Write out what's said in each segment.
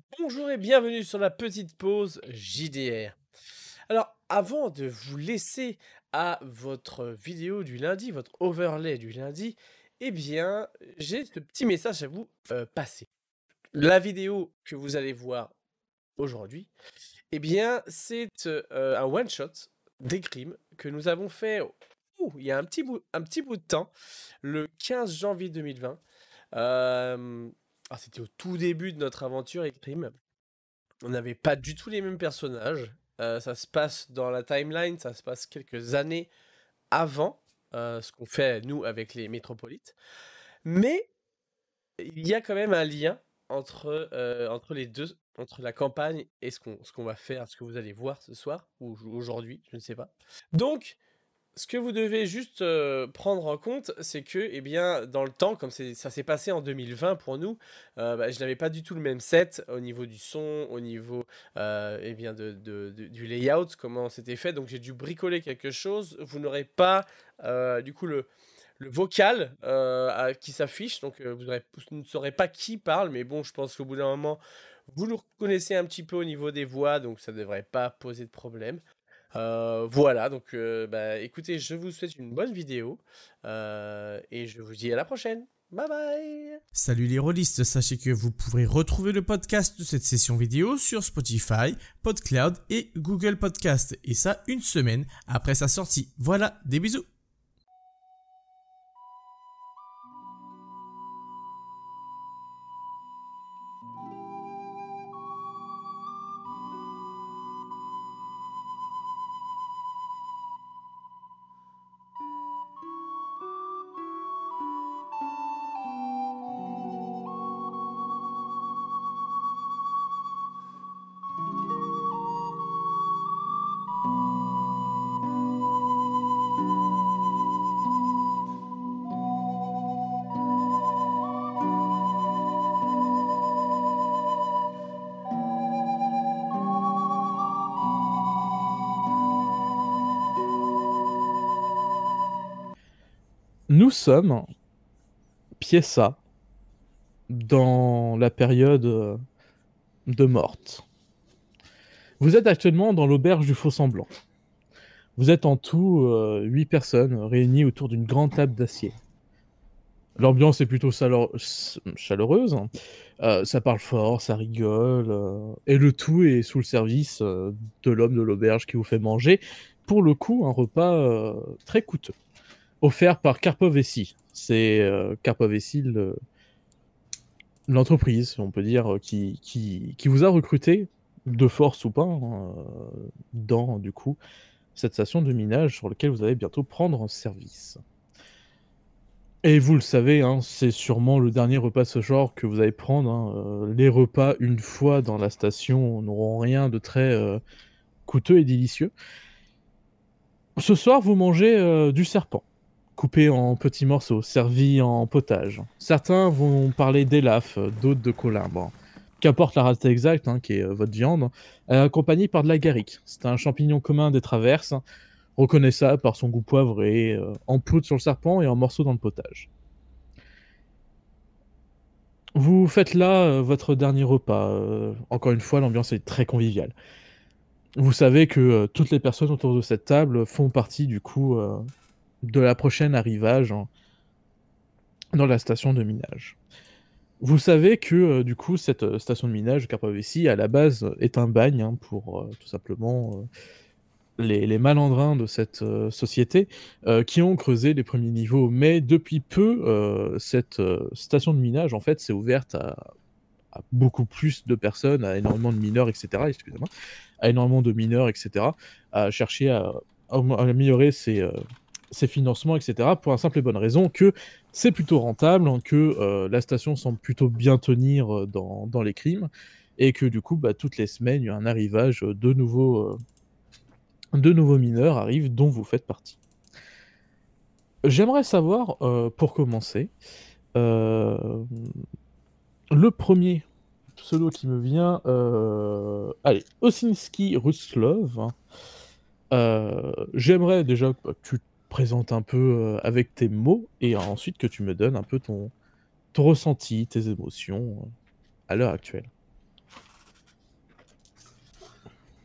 Bonjour et bienvenue sur la petite pause JDR. Alors, avant de vous laisser à votre vidéo du lundi, votre overlay du lundi, eh bien, j'ai ce petit message à vous passer. La vidéo que vous allez voir aujourd'hui, eh bien, c'est un one-shot des crimes que nous avons fait il y a un petit bout de temps, le 15 janvier 2020. C'était au tout début de notre aventure Crime. On n'avait pas du tout les mêmes personnages. Ça se passe dans la timeline, ça se passe quelques années avant ce qu'on fait nous avec les métropolites. Mais il y a quand même un lien entre les deux, entre la campagne et ce qu'on va faire, ce que vous allez voir ce soir ou aujourd'hui, je ne sais pas. Donc, ce que vous devez juste prendre en compte, c'est que, eh bien, dans le temps, comme ça s'est passé en 2020 pour nous, je n'avais pas du tout le même set au niveau du son, au niveau eh bien, du layout, comment c'était fait. Donc j'ai dû bricoler quelque chose. Vous n'aurez pas du coup le vocal qui s'affiche, donc vous ne saurez pas qui parle, mais bon, je pense qu'au bout d'un moment, vous le reconnaissez un petit peu au niveau des voix, donc ça ne devrait pas poser de problème. Voilà, donc écoutez, je vous souhaite une bonne vidéo et je vous dis à la prochaine. Bye bye. Salut les rôlistes, sachez que vous pourrez retrouver le podcast de cette session vidéo sur Spotify, PodCloud et Google Podcast, et ça une semaine après sa sortie. Voilà, des bisous. Nous sommes Piessa dans la période de Morte. Vous êtes actuellement dans l'auberge du Faux-Semblant. Vous êtes en tout 8 personnes réunies autour d'une grande table d'acier. L'ambiance est plutôt chaleureuse. Ça parle fort, ça rigole. Et le tout est sous le service de l'homme de l'auberge qui vous fait manger. Pour le coup, un repas très coûteux. Offert par Karpovesi. C'est Karpovesi, l'entreprise, on peut dire, qui vous a recruté, de force ou pas, dans, du coup, cette station de minage sur laquelle vous allez bientôt prendre service. Et vous le savez, hein, c'est sûrement le dernier repas de ce genre que vous allez prendre. Hein. Les repas, une fois dans la station, n'auront rien de très coûteux et délicieux. Ce soir, vous mangez du serpent, coupé en petits morceaux, servi en potage. Certains vont parler d'élaf, d'autres de collimbe. Qu'importe la race exacte, hein, qui est votre viande, accompagnée par de l'agaric. C'est un champignon commun des traverses, reconnaissable par son goût poivré, en poudre sur le serpent et en morceaux dans le potage. Vous faites là votre dernier repas. Encore une fois, l'ambiance est très conviviale. Vous savez que toutes les personnes autour de cette table font partie du coup de la prochaine arrivage dans la station de minage. Vous savez que du coup cette station de minage Karpovesi à la base est un bagne hein, pour tout simplement les malandrins de cette société qui ont creusé les premiers niveaux. Mais depuis peu, cette station de minage en fait s'est ouverte à beaucoup plus de personnes, à énormément de mineurs, etc. Excusez-moi, à énormément de mineurs, etc. À chercher à améliorer ses financements, etc. Pour la simple et bonne raison que c'est plutôt rentable, que la station semble plutôt bien tenir dans les crimes, et que du coup, toutes les semaines, il y a un arrivage de nouveaux mineurs arrivent, dont vous faites partie. J'aimerais savoir, pour commencer, le premier pseudo qui me vient, allez, Osinski Ruslov. J'aimerais déjà que tu te présentes un peu avec tes mots, et ensuite que tu me donnes un peu ton ressenti, tes émotions à l'heure actuelle.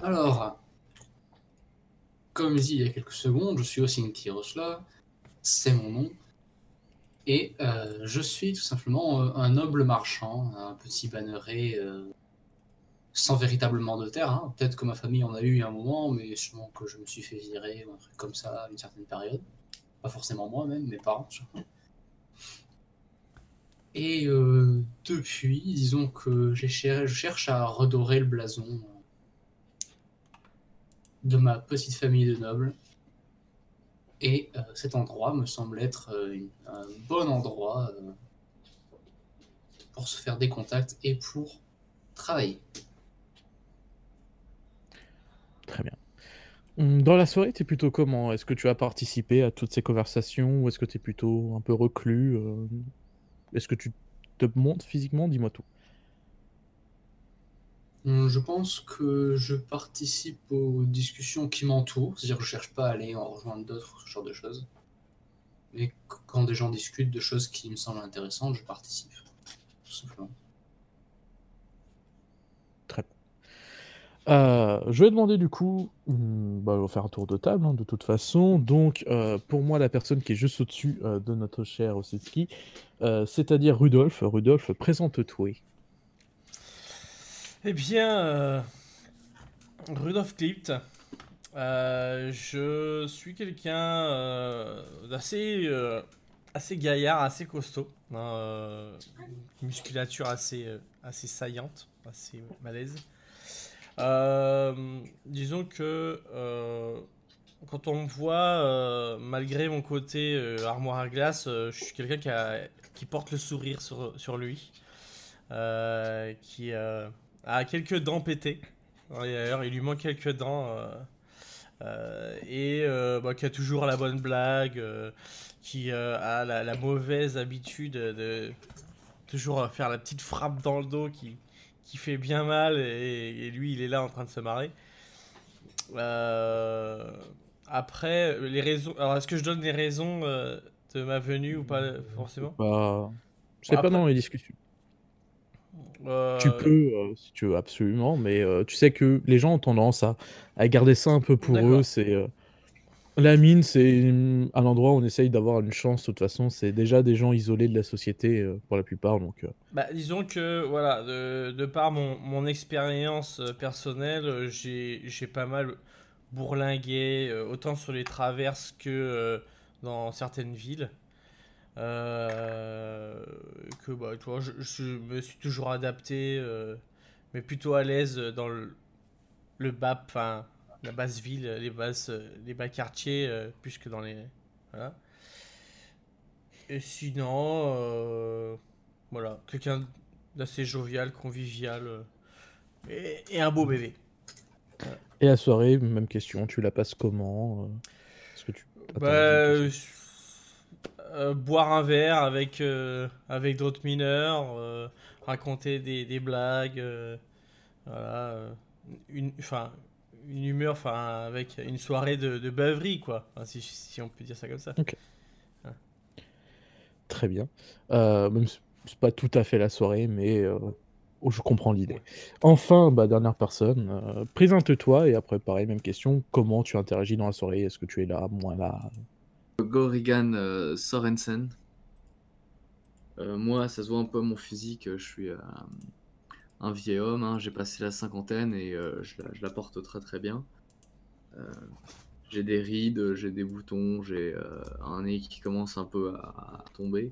Alors, comme dit il y a quelques secondes, je suis Osinki Rosla, c'est mon nom, et je suis tout simplement un noble marchand, un petit banneret sans véritablement de terre. Hein. Peut-être que ma famille en a eu un moment, mais sûrement que je me suis fait virer ou un truc comme ça à une certaine période. Pas forcément moi même, mes parents surtout. Et depuis, disons que je cherche à redorer le blason de ma petite famille de nobles. Et cet endroit me semble être un bon endroit pour se faire des contacts et pour travailler. Très bien. Dans la soirée, t'es plutôt comment? Est-ce que tu as participé à toutes ces conversations ou est-ce que t'es plutôt un peu reclus? Est-ce que tu te montres physiquement? Dis-moi tout. Je pense que je participe aux discussions qui m'entourent, c'est-à-dire que je cherche pas à aller en rejoindre d'autres, ce genre de choses. Mais quand des gens discutent de choses qui me semblent intéressantes, je participe, tout simplement. Très bien. Je vais demander du coup, on va faire un tour de table hein, de toute façon. Donc, pour moi, la personne qui est juste au-dessus de notre cher Osetski, c'est-à-dire Rudolf. Rudolf, présente-toi. Eh bien, Rudolf Klimt, je suis quelqu'un assez gaillard, assez costaud, hein, musculature assez saillante, assez malaise. Disons que quand on me voit, malgré mon côté armoire à glace, je suis quelqu'un qui porte le sourire sur lui, qui a quelques dents pétées. D'ailleurs, il lui manque quelques dents. Qui a toujours la bonne blague, qui a la mauvaise habitude de toujours faire la petite frappe dans le dos qui fait bien mal, et lui il est là en train de se marrer. Après, les raisons. Alors, est-ce que je donne les raisons de ma venue ou pas forcément? C'est pas Après, dans les discussions. Tu peux, si tu veux, absolument, mais tu sais que les gens ont tendance à garder ça un peu pour eux. d'accord. C'est la mine, c'est un endroit où on essaye d'avoir une chance. De toute façon, c'est déjà des gens isolés de la société pour la plupart. Donc, Bah, disons que voilà, de par mon expérience personnelle, j'ai pas mal bourlingué, autant sur les traverses que dans certaines villes. Euh, bah, tu vois, je me suis toujours adapté, mais plutôt à l'aise dans le bas, enfin, la basse ville, les bas quartiers, plus que dans les. Voilà. Et sinon, voilà, quelqu'un d'assez jovial, convivial, et un beau bébé. Voilà. et la soirée, même question. Tu la passes comment? Est-ce que tu Bah, interagis tout ça? boire un verre avec d'autres mineurs, raconter des blagues, voilà, enfin, une humeur, enfin, avec une soirée de beuverie, quoi, enfin, si on peut dire ça comme ça. Ok. Voilà. Très bien. Même si c'est pas tout à fait la soirée, mais je comprends l'idée. Ouais. Enfin, dernière personne, présente-toi et après, pareil, même question. Comment tu interagis dans la soirée? Est-ce que tu es là, moins là? Gorrigan Sorensen. Moi, ça se voit un peu à mon physique, je suis un vieil homme, hein, j'ai passé la cinquantaine et je la porte très très bien. J'ai des rides, j'ai des boutons, j'ai un nez qui commence un peu à tomber.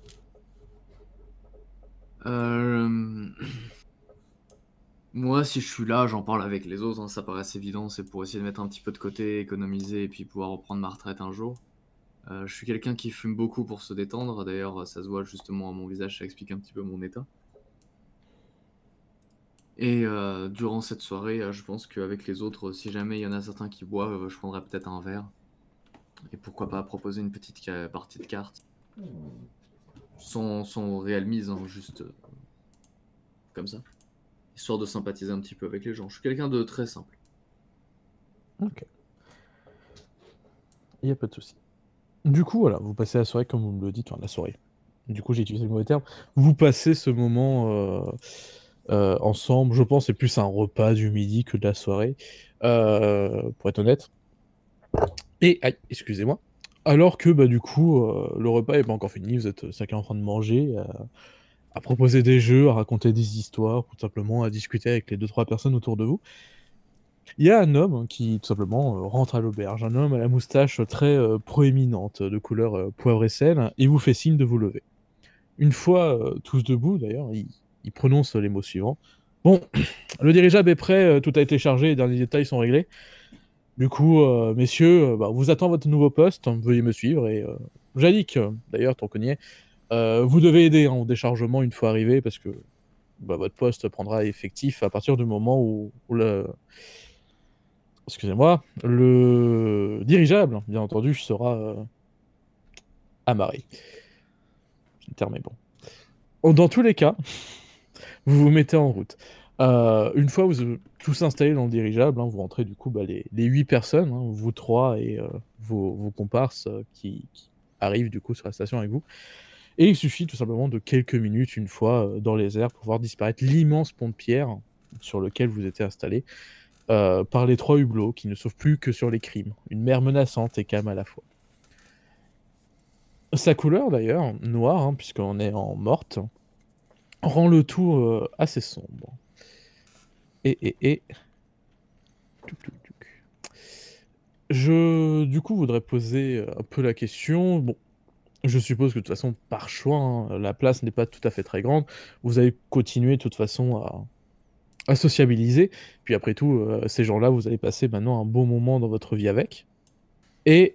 Moi, si je suis là, j'en parle avec les autres, hein, ça paraît assez évident, c'est pour essayer de mettre un petit peu de côté, économiser et puis pouvoir reprendre ma retraite un jour. Je suis quelqu'un qui fume beaucoup pour se détendre, d'ailleurs ça se voit justement à mon visage, ça explique un petit peu mon état. Et durant cette soirée, je pense qu'avec les autres, si jamais il y en a certains qui boivent, je prendrais peut-être un verre. Et pourquoi pas proposer une petite partie de cartes. Sans réelle mise, hein, juste comme ça. Histoire de sympathiser un petit peu avec les gens. Je suis quelqu'un de très simple. Ok. Il n'y a pas de souci. Du coup, voilà, vous passez la soirée comme vous me le dites, enfin la soirée. Du coup, j'ai utilisé le mauvais terme. Vous passez ce moment ensemble. Je pense que c'est plus un repas du midi que de la soirée, pour être honnête. Et, aïe, excusez-moi. Alors que, du coup, le repas n'est pas encore fini, vous êtes chacun en train de manger, à proposer des jeux, à raconter des histoires, tout simplement à discuter avec les 2-3 personnes autour de vous. Il y a un homme qui, tout simplement, rentre à l'auberge. Un homme à la moustache très proéminente, de couleur poivre et sel, et vous fait signe de vous lever. Une fois tous debout, d'ailleurs, il prononce les mots suivants. Bon, le dirigeable est prêt, tout a été chargé, les derniers détails sont réglés. Du coup, messieurs, on vous attend votre nouveau poste, veuillez me suivre. Et Jalik, d'ailleurs, ton cogné, vous devez aider au déchargement une fois arrivé, parce que votre poste prendra effectif à partir du moment où excusez-moi, le dirigeable, bien entendu, sera amarré. Le terme est bon. Dans tous les cas, vous vous mettez en route. Une fois vous tous installés dans le dirigeable, vous rentrez du coup les 8 personnes, vous 3 et vos comparses qui arrivent du coup sur la station avec vous. Et il suffit tout simplement de quelques minutes, une fois dans les airs, pour voir disparaître l'immense pont de pierre sur lequel vous étiez installés, par les 3 hublots qui ne sauvent plus que sur les crimes. Une mer menaçante et calme à la fois. Sa couleur d'ailleurs, noire, puisqu'on est en morte, rend le tout assez sombre. Et... Je, du coup, voudrais poser un peu la question. Bon, je suppose que de toute façon, par choix, la place n'est pas tout à fait très grande. Vous allez continuer de toute façon à sociabiliser. Puis après tout, ces gens-là, vous allez passer maintenant un bon moment dans votre vie avec. Et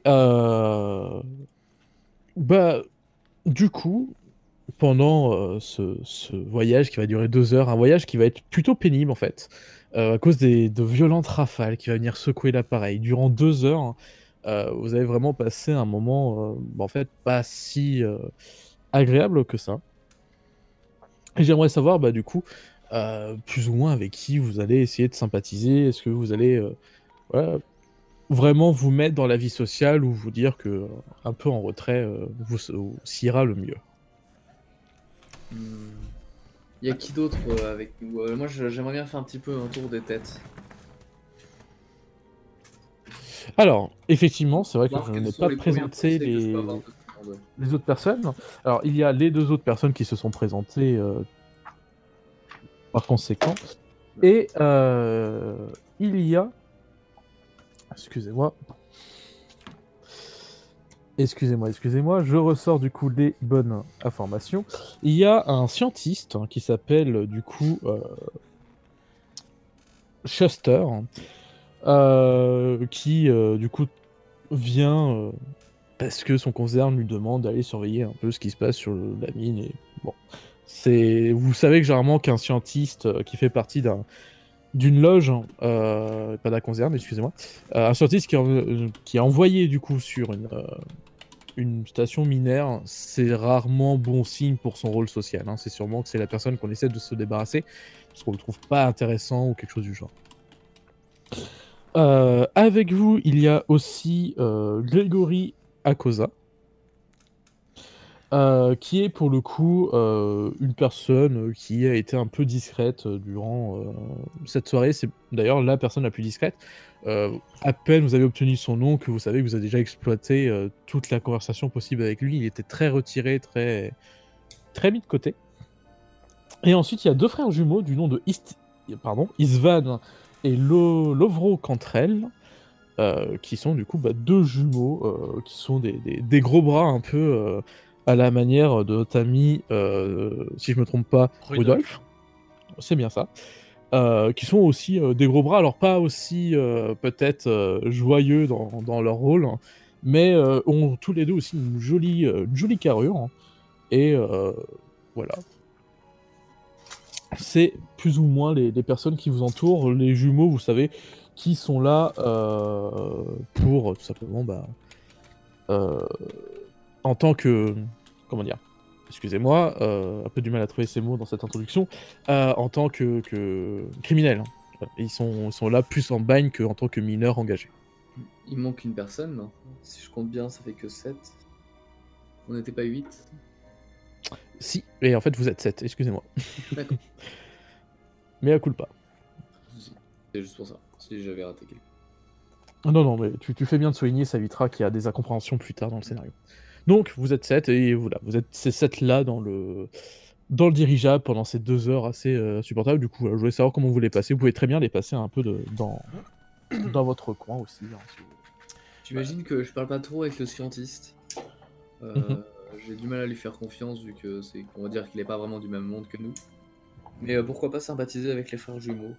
du coup, pendant ce voyage qui va durer 2 heures, un voyage qui va être plutôt pénible en fait, à cause de violentes rafales qui va venir secouer l'appareil. Durant 2 heures, vous allez vraiment passer un moment, en fait, pas si agréable que ça. Et j'aimerais savoir, du coup, plus ou moins avec qui vous allez essayer de sympathiser. Est-ce que vous allez voilà, vraiment vous mettre dans la vie sociale ou vous dire que un peu en retrait vous ira le mieux? Il y a qui d'autre avec nous? Moi, j'aimerais bien faire un petit peu un tour des têtes. Alors, effectivement, c'est vrai que Voir je quels n'ai sont pas les premières présenté pensées que je peux avoir de tout le monde. les autres personnes. Alors, il y a les 2 autres personnes qui se sont présentées par conséquent. Et il y a... Excusez-moi, je ressors du coup les bonnes informations. Il y a un scientiste qui s'appelle du coup Shuster, qui du coup vient parce que son concerne lui demande d'aller surveiller un peu ce qui se passe sur la mine. Et bon, vous savez que généralement qu'un scientiste qui fait partie d'une loge, pas d'un concerne, excusez-moi, un scientiste qui est envoyé du coup sur une station minière, c'est rarement bon signe pour son rôle social. C'est sûrement que c'est la personne qu'on essaie de se débarrasser parce qu'on le trouve pas intéressant ou quelque chose du genre. Avec vous, il y a aussi Grégory Akosa, qui est pour le coup une personne qui a été un peu discrète durant cette soirée. C'est d'ailleurs la personne la plus discrète. À peine vous avez obtenu son nom que vous savez que vous avez déjà exploité toute la conversation possible avec lui. Il était très retiré, très mis de côté. Et ensuite, il y a 2 frères jumeaux du nom de Isvan et Lovro Cantrell, qui sont du coup 2 jumeaux qui sont des gros bras un peu à la manière de notre ami, si je me trompe pas, Rudolf. C'est bien ça. Qui sont aussi des gros bras, alors pas aussi peut-être joyeux dans leur rôle, mais ont tous les deux aussi une jolie carrure. Et voilà. C'est plus ou moins les personnes qui vous entourent, les jumeaux, vous savez, qui sont là pour tout simplement en tant que... Comment dire ? Excusez-moi, un peu du mal à trouver ces mots dans cette introduction. En tant que criminels. Ils sont là plus en bagne qu'en tant que mineurs engagés. Il manque une personne, non? Si je compte bien, ça fait que 7. On n'était pas 8. Si, et en fait vous êtes 7, excusez-moi. D'accord. Mais à coup pas. C'est juste pour ça, si j'avais raté quelque Non, non, mais tu fais bien de souligner, ça évitera qu'il y a des incompréhensions plus tard dans le scénario. Donc, vous êtes 7, et voilà, vous êtes ces 7 là dans le dirigeable pendant ces 2 heures assez supportables. Du coup, je voulais savoir comment vous les passez. Vous pouvez très bien les passer un peu dans votre coin aussi. Hein, si vous... J'imagine que je parle pas trop avec le scientiste. J'ai du mal à lui faire confiance vu que c'est, on va dire qu'il est pas vraiment du même monde que nous. Mais pourquoi pas sympathiser avec les frères jumeaux.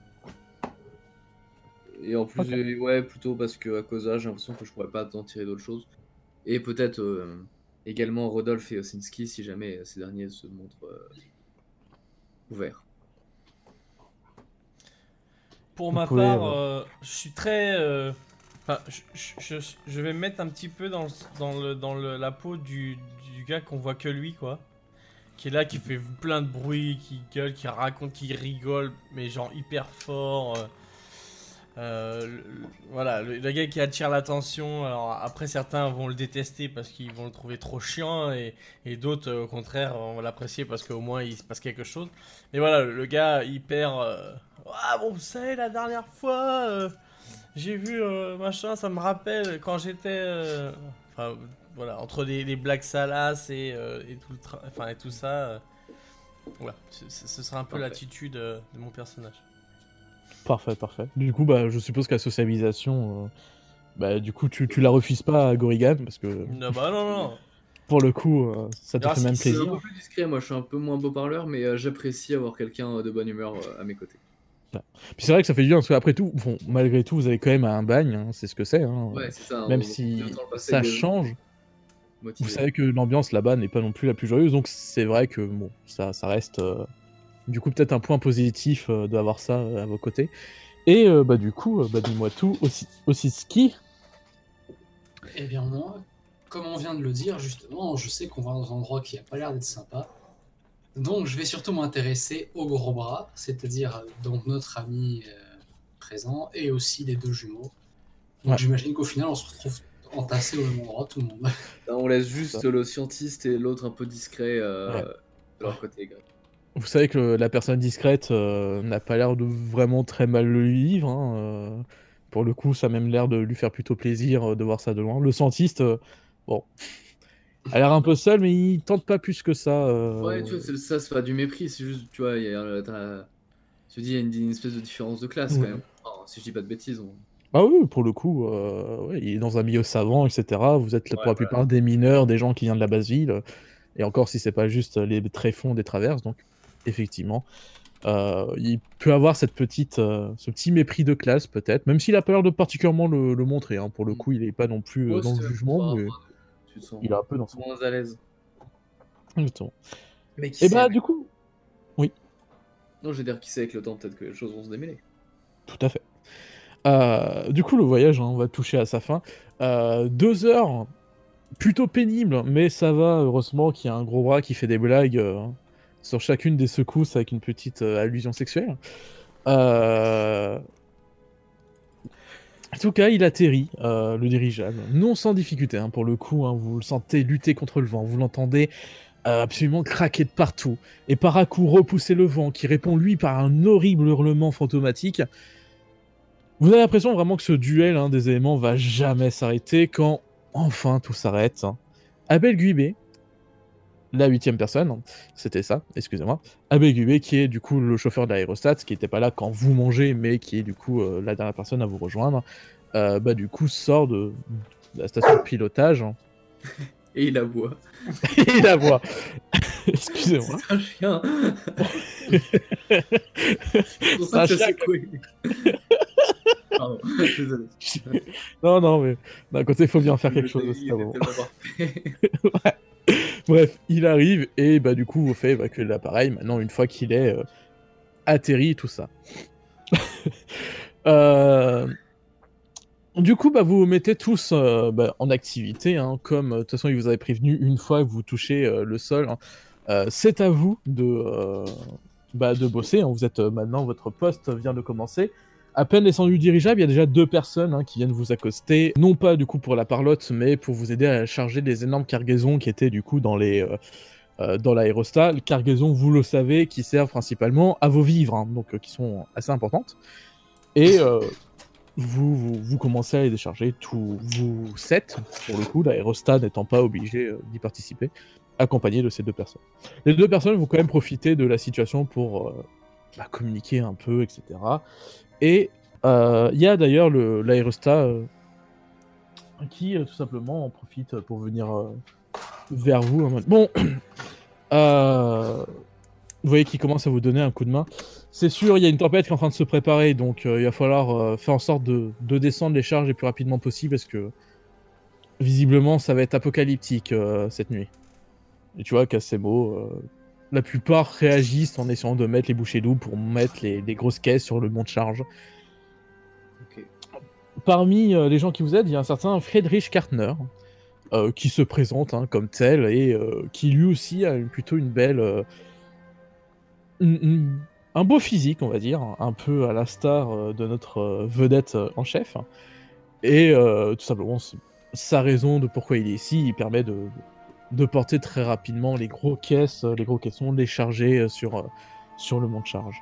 Et en plus, ouais, plutôt parce que à cause de ça, j'ai l'impression que je pourrais pas en tirer d'autres choses. Et peut-être également Rodolphe et Osinski si jamais ces derniers se montrent ouverts. Pour Vous ma pouvez, part, je suis très. Enfin, je vais me mettre un petit peu dans la peau du gars qu'on voit que lui, quoi. Qui est là, qui fait plein de bruit, qui gueule, qui raconte, qui rigole, mais genre hyper fort. Voilà, le gars qui attire l'attention. Alors après, certains vont le détester parce qu'ils vont le trouver trop chiant, et d'autres, au contraire, vont l'apprécier parce qu'au moins il se passe quelque chose. Mais voilà, le gars hyper. Ah bon, vous savez, la dernière fois, j'ai vu machin, ça me rappelle quand j'étais. Enfin, voilà, entre les blagues salaces et tout ça. Voilà, ce sera un peu l'attitude de mon personnage. Parfait, parfait. Du coup, bah, je suppose que la socialisation, bah, du coup, tu la refuses pas à Gorigan parce que. Non, bah non. Pour le coup, ça te Alors, fait même C'est un plaisir. peu plus discret, moi je suis un peu moins beau parleur, mais j'apprécie avoir quelqu'un de bonne humeur à mes côtés. Puis c'est vrai que ça fait du bien parce qu'après tout, bon, malgré tout, vous avez quand même un bagne, hein, c'est ce que c'est. Hein, Ouais, c'est ça. même on si autant le passer ça avec des gens change, motivés. vous savez que l'ambiance là-bas n'est pas non plus la plus joyeuse, donc c'est vrai que bon, ça reste du coup peut-être un point positif d'avoir ça à vos côtés. Et bah du coup, bah, dis-moi tout, aussi ski. Eh bien moi, comme on vient de le dire, justement, je sais qu'on va dans un endroit qui a pas l'air d'être sympa. Donc je vais surtout m'intéresser au gros bras, c'est-à-dire donc notre ami présent et aussi les 2 jumeaux. Donc Ouais. j'imagine qu'au final on se retrouve entassés au même endroit, tout le monde. Là, on laisse juste le scientiste et l'autre un peu discret de leur côté. Vous savez que la personne discrète n'a pas l'air de vraiment très mal le vivre. Hein, pour le coup, ça a même l'air de lui faire plutôt plaisir de voir ça de loin. Le scientiste, bon, a l'air un peu seul, mais il tente pas plus que ça. Ouais, tu vois, ça c'est pas du mépris, c'est juste, tu vois, il y a une espèce de différence de classe quand même. Enfin, si je dis pas de bêtises. Ah oui, pour le coup, ouais, il est dans un milieu savant, etc. Vous êtes pour la plupart des mineurs, des gens qui viennent de la basse ville, et encore si c'est pas juste les tréfonds des traverses, donc effectivement, il peut avoir ce petit mépris de classe peut-être, même s'il a pas l'air de particulièrement le montrer. Hein. Pour le coup, il est pas non plus Ouais, dans le c'est jugement, mais tu te sens il est un peu dans son. moins à l'aise. Exactement. Mais qui Et sait, bah avec- du coup, Non, je veux dire, qui sait avec le temps, peut-être que les choses vont se démêler. tout à fait. Du coup, le voyage, hein, on va toucher à sa fin. 2 heures plutôt pénibles, mais ça va, heureusement qu'il y a un gros bras qui fait des blagues sur chacune des secousses avec une petite allusion sexuelle. En tout cas, il atterrit, le dirigeable, non sans difficulté, hein, pour le coup, hein, vous le sentez lutter contre le vent, vous l'entendez absolument craquer de partout, et par à coup repousser le vent, qui répond lui par un horrible hurlement fantomatique. Vous avez l'impression vraiment que ce duel des éléments va jamais s'arrêter quand enfin tout s'arrête. Abel Guibé, la 8ème personne, c'était ça, excusez-moi. Abel Guibé qui est du coup le chauffeur de l'aérostat, qui n'était pas là quand vous mangez, mais qui est du coup la dernière personne à vous rejoindre, bah du coup sort de la station de pilotage. Et il aboie. Et il aboie. Excusez-moi. C'est un chien. C'est pour C'est un ça que ça chien. secoué. Pardon, désolé. Non, mais d'un côté, il faut bien faire quelque chose Il aussi. était à un moment. tellement parfait. Bref, il arrive et bah du coup vous fait évacuer l'appareil maintenant une fois qu'il est atterri tout ça. Du coup bah vous vous mettez tous en activité hein, comme de toute façon il vous avait prévenu une fois que vous touchez le sol. Hein, c'est à vous de bosser. Hein. Vous êtes maintenant votre poste vient de commencer. À peine descendu du dirigeable, il y a déjà 2 personnes qui viennent vous accoster, non pas du coup pour la parlotte, mais pour vous aider à charger des énormes cargaisons qui étaient du coup dans les dans l'aérostat, les cargaisons, vous le savez, qui servent principalement à vos vivres, hein, donc qui sont assez importantes. Et vous commencez à les décharger tous vous 7, pour le coup, l'aérostat n'étant pas obligé d'y participer, accompagné de ces 2 personnes. Les 2 personnes vont quand même profiter de la situation pour communiquer un peu, etc. Et il y a d'ailleurs l'aérostat qui tout simplement en profite pour venir vers vous en mode bon, vous voyez qu'il commence à vous donner un coup de main. C'est sûr, il y a une tempête qui est en train de se préparer, donc il va falloir faire en sorte de descendre les charges le plus rapidement possible, parce que visiblement ça va être apocalyptique cette nuit. Et tu vois qu'à ces mots, la plupart réagissent en essayant de mettre les bouchées doubles pour mettre les grosses caisses sur le mont de charge. Ok. Parmi les gens qui vous aident, il y a un certain Friedrich Kartner, qui se présente comme tel, et qui lui aussi a plutôt une belle... un beau physique, on va dire, un peu à la star de notre vedette en chef. Et tout simplement, sa raison de pourquoi il est ici, il permet de porter très rapidement les gros caissons, de les charger sur le mont de charge.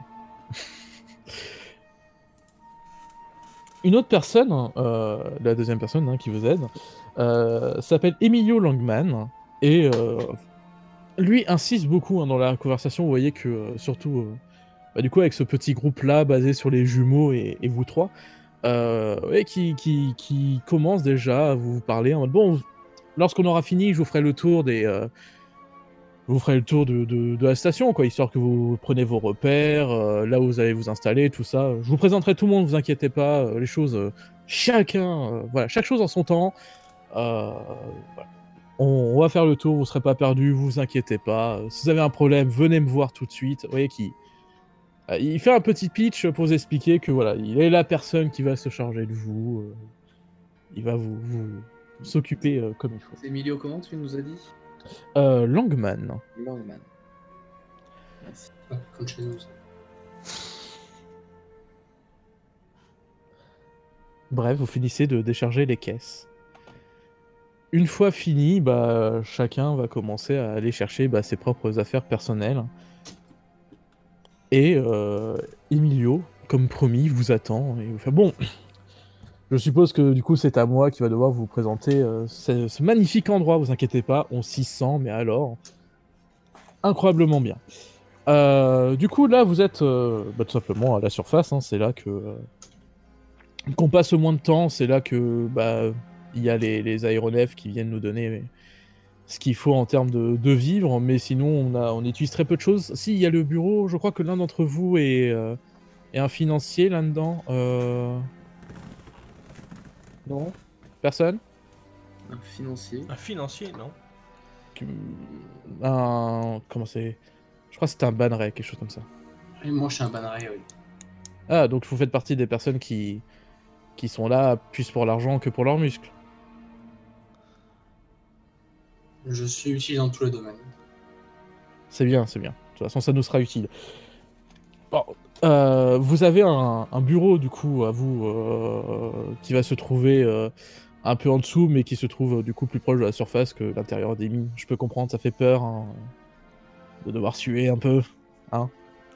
Une autre personne, la deuxième personne qui vous aide, s'appelle Emilio Langman, et lui insiste beaucoup dans la conversation. Vous voyez que surtout, du coup, avec ce petit groupe-là basé sur les jumeaux et vous trois, qui commence déjà à vous parler en mode bon, lorsqu'on aura fini, je vous ferai le tour de la station, quoi, histoire que vous preniez vos repères, là où vous allez vous installer, tout ça. Je vous présenterai tout le monde, vous inquiétez pas, les choses, chaque chose en son temps. Voilà. On va faire le tour, vous serez pas perdus, vous inquiétez pas. Si vous avez un problème, venez me voir tout de suite. Vous voyez il fait un petit pitch pour vous expliquer que voilà, il est la personne qui va se charger de vous. Il va vous s'occuper comme il faut. C'est Emilio, comment tu nous as dit? Langman. Langman. Merci. Ouais, comme chez nous. Bref, vous finissez de décharger les caisses. Une fois fini, chacun va commencer à aller chercher ses propres affaires personnelles. Et Emilio, comme promis, vous attend et vous fait bon. Je suppose que du coup c'est à moi qui va devoir vous présenter ce magnifique endroit. Vous inquiétez pas, on s'y sent, mais alors incroyablement bien. Du coup là vous êtes tout simplement à la surface. C'est là que qu'on passe le moins de temps. C'est là que il y a les aéronefs qui viennent nous donner ce qu'il faut en termes de vivre, mais sinon on utilise très peu de choses. Si, il y a le bureau, je crois que l'un d'entre vous est un financier là-dedans. Non? Personne? Un financier. Un financier, non? Comment c'est? Je crois que c'était un banneret, quelque chose comme ça. Et moi, je suis un banneret, oui. Ah, donc vous faites partie des personnes qui sont là plus pour l'argent que pour leurs muscles. Je suis utile dans tous les domaines. C'est bien, c'est bien. De toute façon, ça nous sera utile. Bon, vous avez un bureau, du coup, à vous, qui va se trouver un peu en dessous, mais qui se trouve, du coup, plus proche de la surface que l'intérieur des mines. Je peux comprendre, ça fait peur, de devoir suer un peu, hein.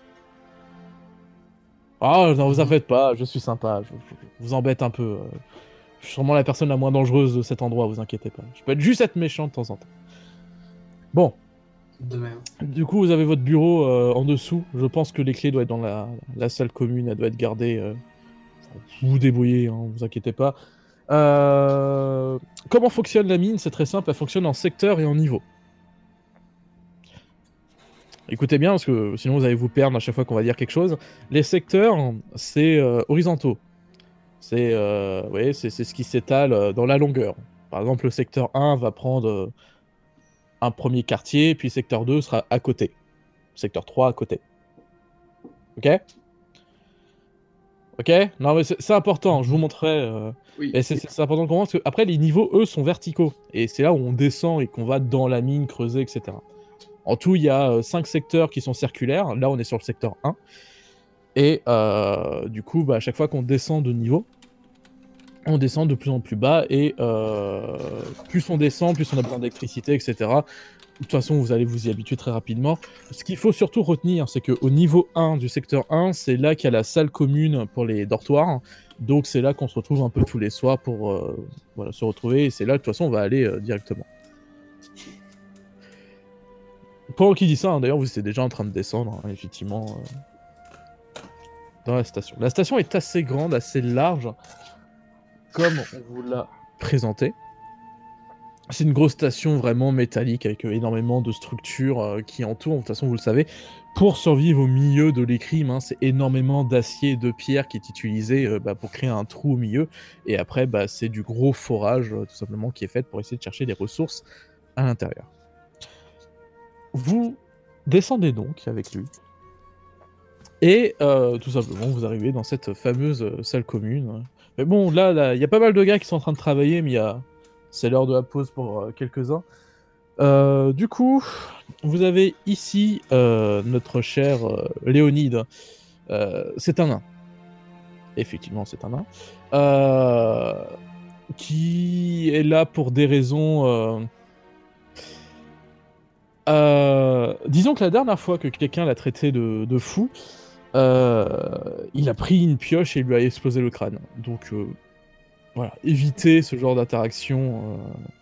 Ah, non, vous en faites pas, je suis sympa, je vous embête un peu. Je suis sûrement la personne la moins dangereuse de cet endroit, vous inquiétez pas. Je peux juste être méchant de temps en temps. Bon. De même. Du coup, vous avez votre bureau en dessous. Je pense que les clés doivent être dans la salle commune, elle doit être gardée. Vous vous débrouillez, vous inquiétez pas. Comment fonctionne la mine? C'est très simple, elle fonctionne en secteur et en niveau. Écoutez bien, parce que sinon vous allez vous perdre à chaque fois qu'on va dire quelque chose. Les secteurs, c'est horizontaux. C'est ce qui s'étale dans la longueur. Par exemple, le secteur 1 va prendre un premier quartier, puis secteur 2 sera à côté. Secteur 3 à côté. Ok? Ok? Non, mais c'est important, je vous montrerai. Oui. Et c'est important de comprendre, parce que après, les niveaux, eux, sont verticaux. Et c'est là où on descend et qu'on va dans la mine, creuser, etc. En tout, il y a 5 secteurs qui sont circulaires. Là, on est sur le secteur 1. Et du coup, à chaque fois qu'on descend de niveau, on descend de plus en plus bas. Et plus on descend, plus on a besoin d'électricité, etc. toute façon, vous allez vous y habituer très rapidement. Ce qu'il faut surtout retenir, c'est qu'au niveau 1 du secteur 1, c'est là qu'il y a la salle commune pour les dortoirs. Donc c'est là qu'on se retrouve un peu tous les soirs pour voilà, se retrouver. Et c'est là, de toute façon, on va aller directement. Pendant qu'il dit ça, hein, d'ailleurs, vous étiez déjà en train de descendre, hein, effectivement, dans la station. La station est assez grande, assez large, comme on vous l'a présenté. C'est une grosse station vraiment métallique avec énormément de structures qui entourent. De toute façon, vous le savez, pour survivre au milieu de l'écrime, hein, c'est énormément d'acier et de pierre qui est utilisé pour créer un trou au milieu. Et après, c'est du gros forage, tout simplement, qui est fait pour essayer de chercher des ressources à l'intérieur. Vous descendez donc avec lui. Et tout simplement, vous arrivez dans cette fameuse salle commune. Mais bon, là, il y a pas mal de gars qui sont en train de travailler, mais c'est l'heure de la pause pour quelques-uns. Du coup, vous avez ici notre cher Léonide. C'est un nain. Effectivement, c'est un nain. Qui est là pour des raisons... disons que la dernière fois que quelqu'un l'a traité de fou, il a pris une pioche et il lui a explosé le crâne. Donc... voilà, éviter ce genre d'interaction.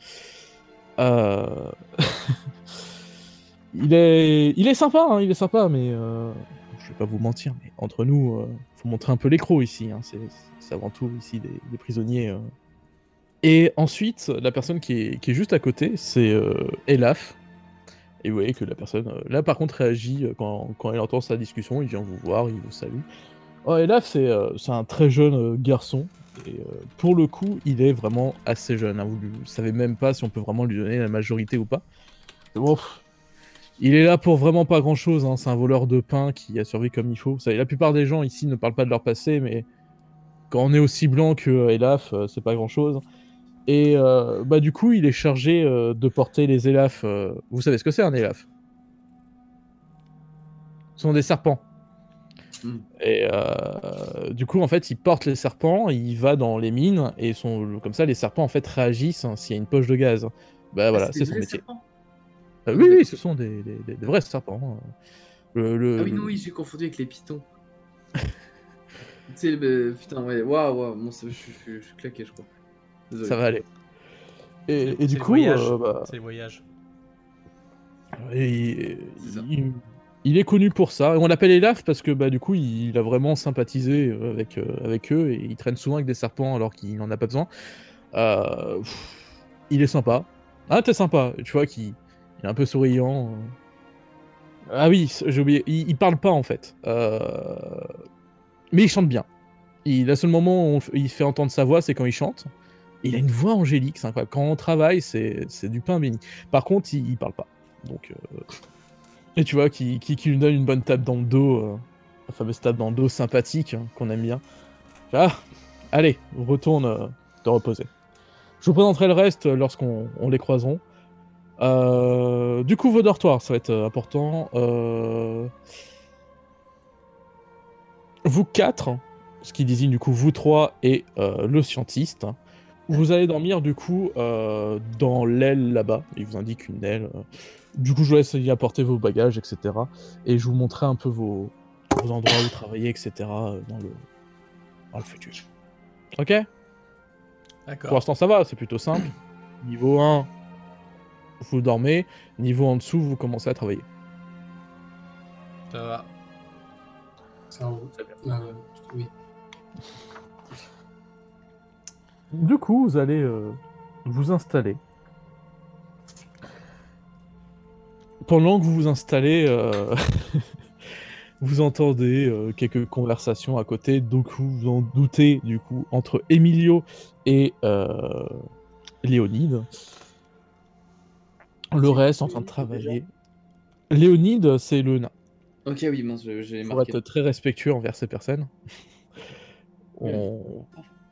Il est sympa, hein, il est sympa, mais je vais pas vous mentir, mais entre nous, faut montrer un peu l'écrou ici. Hein, c'est avant tout ici des prisonniers. Et ensuite, la personne qui est juste à côté, c'est Elaf. Et vous voyez que la personne, là par contre, réagit quand elle entend sa discussion, il vient vous voir, il vous salue. Oh, Elaf, c'est un très jeune garçon. Et pour le coup, il est vraiment assez jeune. Hein. Vous ne savez même pas si on peut vraiment lui donner la majorité ou pas. Bon, il est là pour vraiment pas grand-chose. Hein. C'est un voleur de pain qui a survécu comme il faut. Vous savez, la plupart des gens ici ne parlent pas de leur passé, mais quand on est aussi blanc que Elaf, c'est pas grand-chose. Et du coup, il est chargé de porter les Elaf. Vous savez ce que c'est un Elaf? Ce sont des serpents. Et du coup, en fait, il porte les serpents, il va dans les mines, et comme ça, les serpents, en fait, réagissent s'il y a une poche de gaz. Voilà, c'est son métier. Oui, ce sont des vrais serpents. Ah oui, non, oui, j'ai confondu avec les pitons. Tu sais, putain, ouais, waouh, bon, je suis claqué, je crois. Désolé. Ça va aller. Et du coup, c'est le voyage. Il est connu pour ça. Et on l'appelle Elaf parce que du coup, il a vraiment sympathisé avec eux et il traîne souvent avec des serpents alors qu'il n'en a pas besoin. Il est sympa. Ah, t'es sympa. Tu vois qu'il est un peu souriant. Ah oui, j'ai oublié. Il parle pas en fait. Mais il chante bien. Le seul moment où il fait entendre sa voix, c'est quand il chante. Il a une voix angélique, c'est incroyable. Quand on travaille, c'est du pain béni. Par contre, il parle pas. Donc... Et tu vois, qui lui donne une bonne tape dans le dos, la fameuse tape dans le dos sympathique, hein, qu'on aime bien. Ah, allez, retourne te reposer. Je vous présenterai le reste lorsqu'on les croiseront. Du coup, vos dortoirs, ça va être important. Vous quatre, ce qui désigne du coup vous trois et le scientiste, vous allez dormir du coup dans l'aile là-bas. Il vous indique une aile. Du coup, je vous laisse y apporter vos bagages, etc. Et je vous montrerai un peu vos endroits où travailler, etc. dans le futur. Ok? D'accord. Pour l'instant, ça va, c'est plutôt simple. Niveau 1, vous dormez. Niveau en dessous, vous commencez à travailler. Ça va. Ça roule. Oui. Du coup, vous allez vous installer. Pendant que vous vous installez, vous entendez quelques conversations à côté, donc vous vous en doutez du coup entre Emilio et Léonide. Le reste en train de travailler. Léonide, c'est le nain. Ok, oui, mince, j'ai Pour marqué. être très respectueux envers ces personnes. On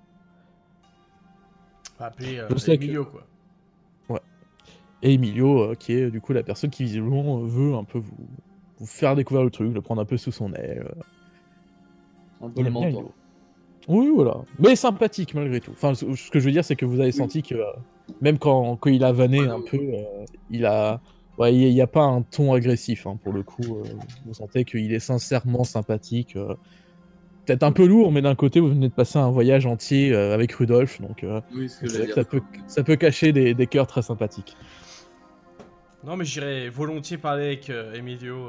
va appeler Je sais Emilio, quoi. Et Emilio, qui est du coup la personne qui visiblement veut un peu vous faire découvrir le truc, le prendre un peu sous son aile. Un peu le mentor. Oui, voilà. Mais sympathique malgré tout. Enfin, ce que je veux dire, c'est que vous avez senti que même quand il a vanné un peu, il a Ouais, il n'y a pas un ton agressif, hein, pour le coup. Vous sentez qu'il est sincèrement sympathique. Peut-être un peu lourd, mais d'un côté, vous venez de passer un voyage entier avec Rudolf, donc Oui, ce que c'est j'allais vrai que dire. ça peut cacher des cœurs très sympathiques. Non, mais j'irais volontiers parler avec Emilio.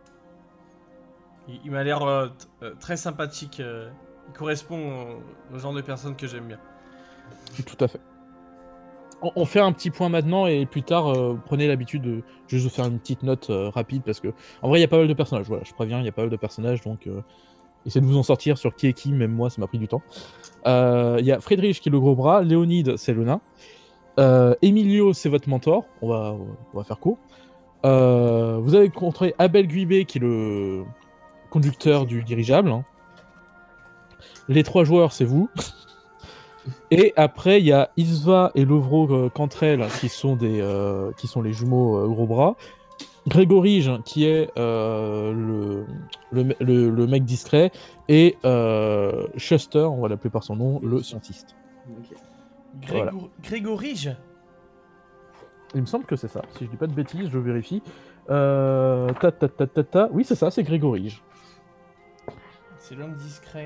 Il m'a l'air très sympathique. Il correspond au genre de personne que j'aime bien. Tout à fait. On fait un petit point maintenant et plus tard, prenez l'habitude de juste vous faire une petite note rapide parce que en vrai, il y a pas mal de personnages. Voilà, je préviens, il y a pas mal de personnages, donc essayez de vous en sortir sur qui est qui. Même moi, ça m'a pris du temps. Il y a Friedrich qui est le gros bras, Léonide c'est le nain, Emilio c'est votre mentor. On va faire court. Vous avez rencontré Abel Guibé qui est le conducteur du dirigeable. Hein. Les 3 joueurs, c'est vous. Et après, il y a Isva et Lovro Cantrell qui sont les jumeaux gros bras. Grégorige qui est le mec discret. Et Schuster, on va l'appeler par son nom, le scientiste. Ok. Voilà. Grégorige. Il me semble que c'est ça. Si je dis pas de bêtises, je vérifie. Oui, c'est ça, c'est Grégorige. C'est l'homme discret.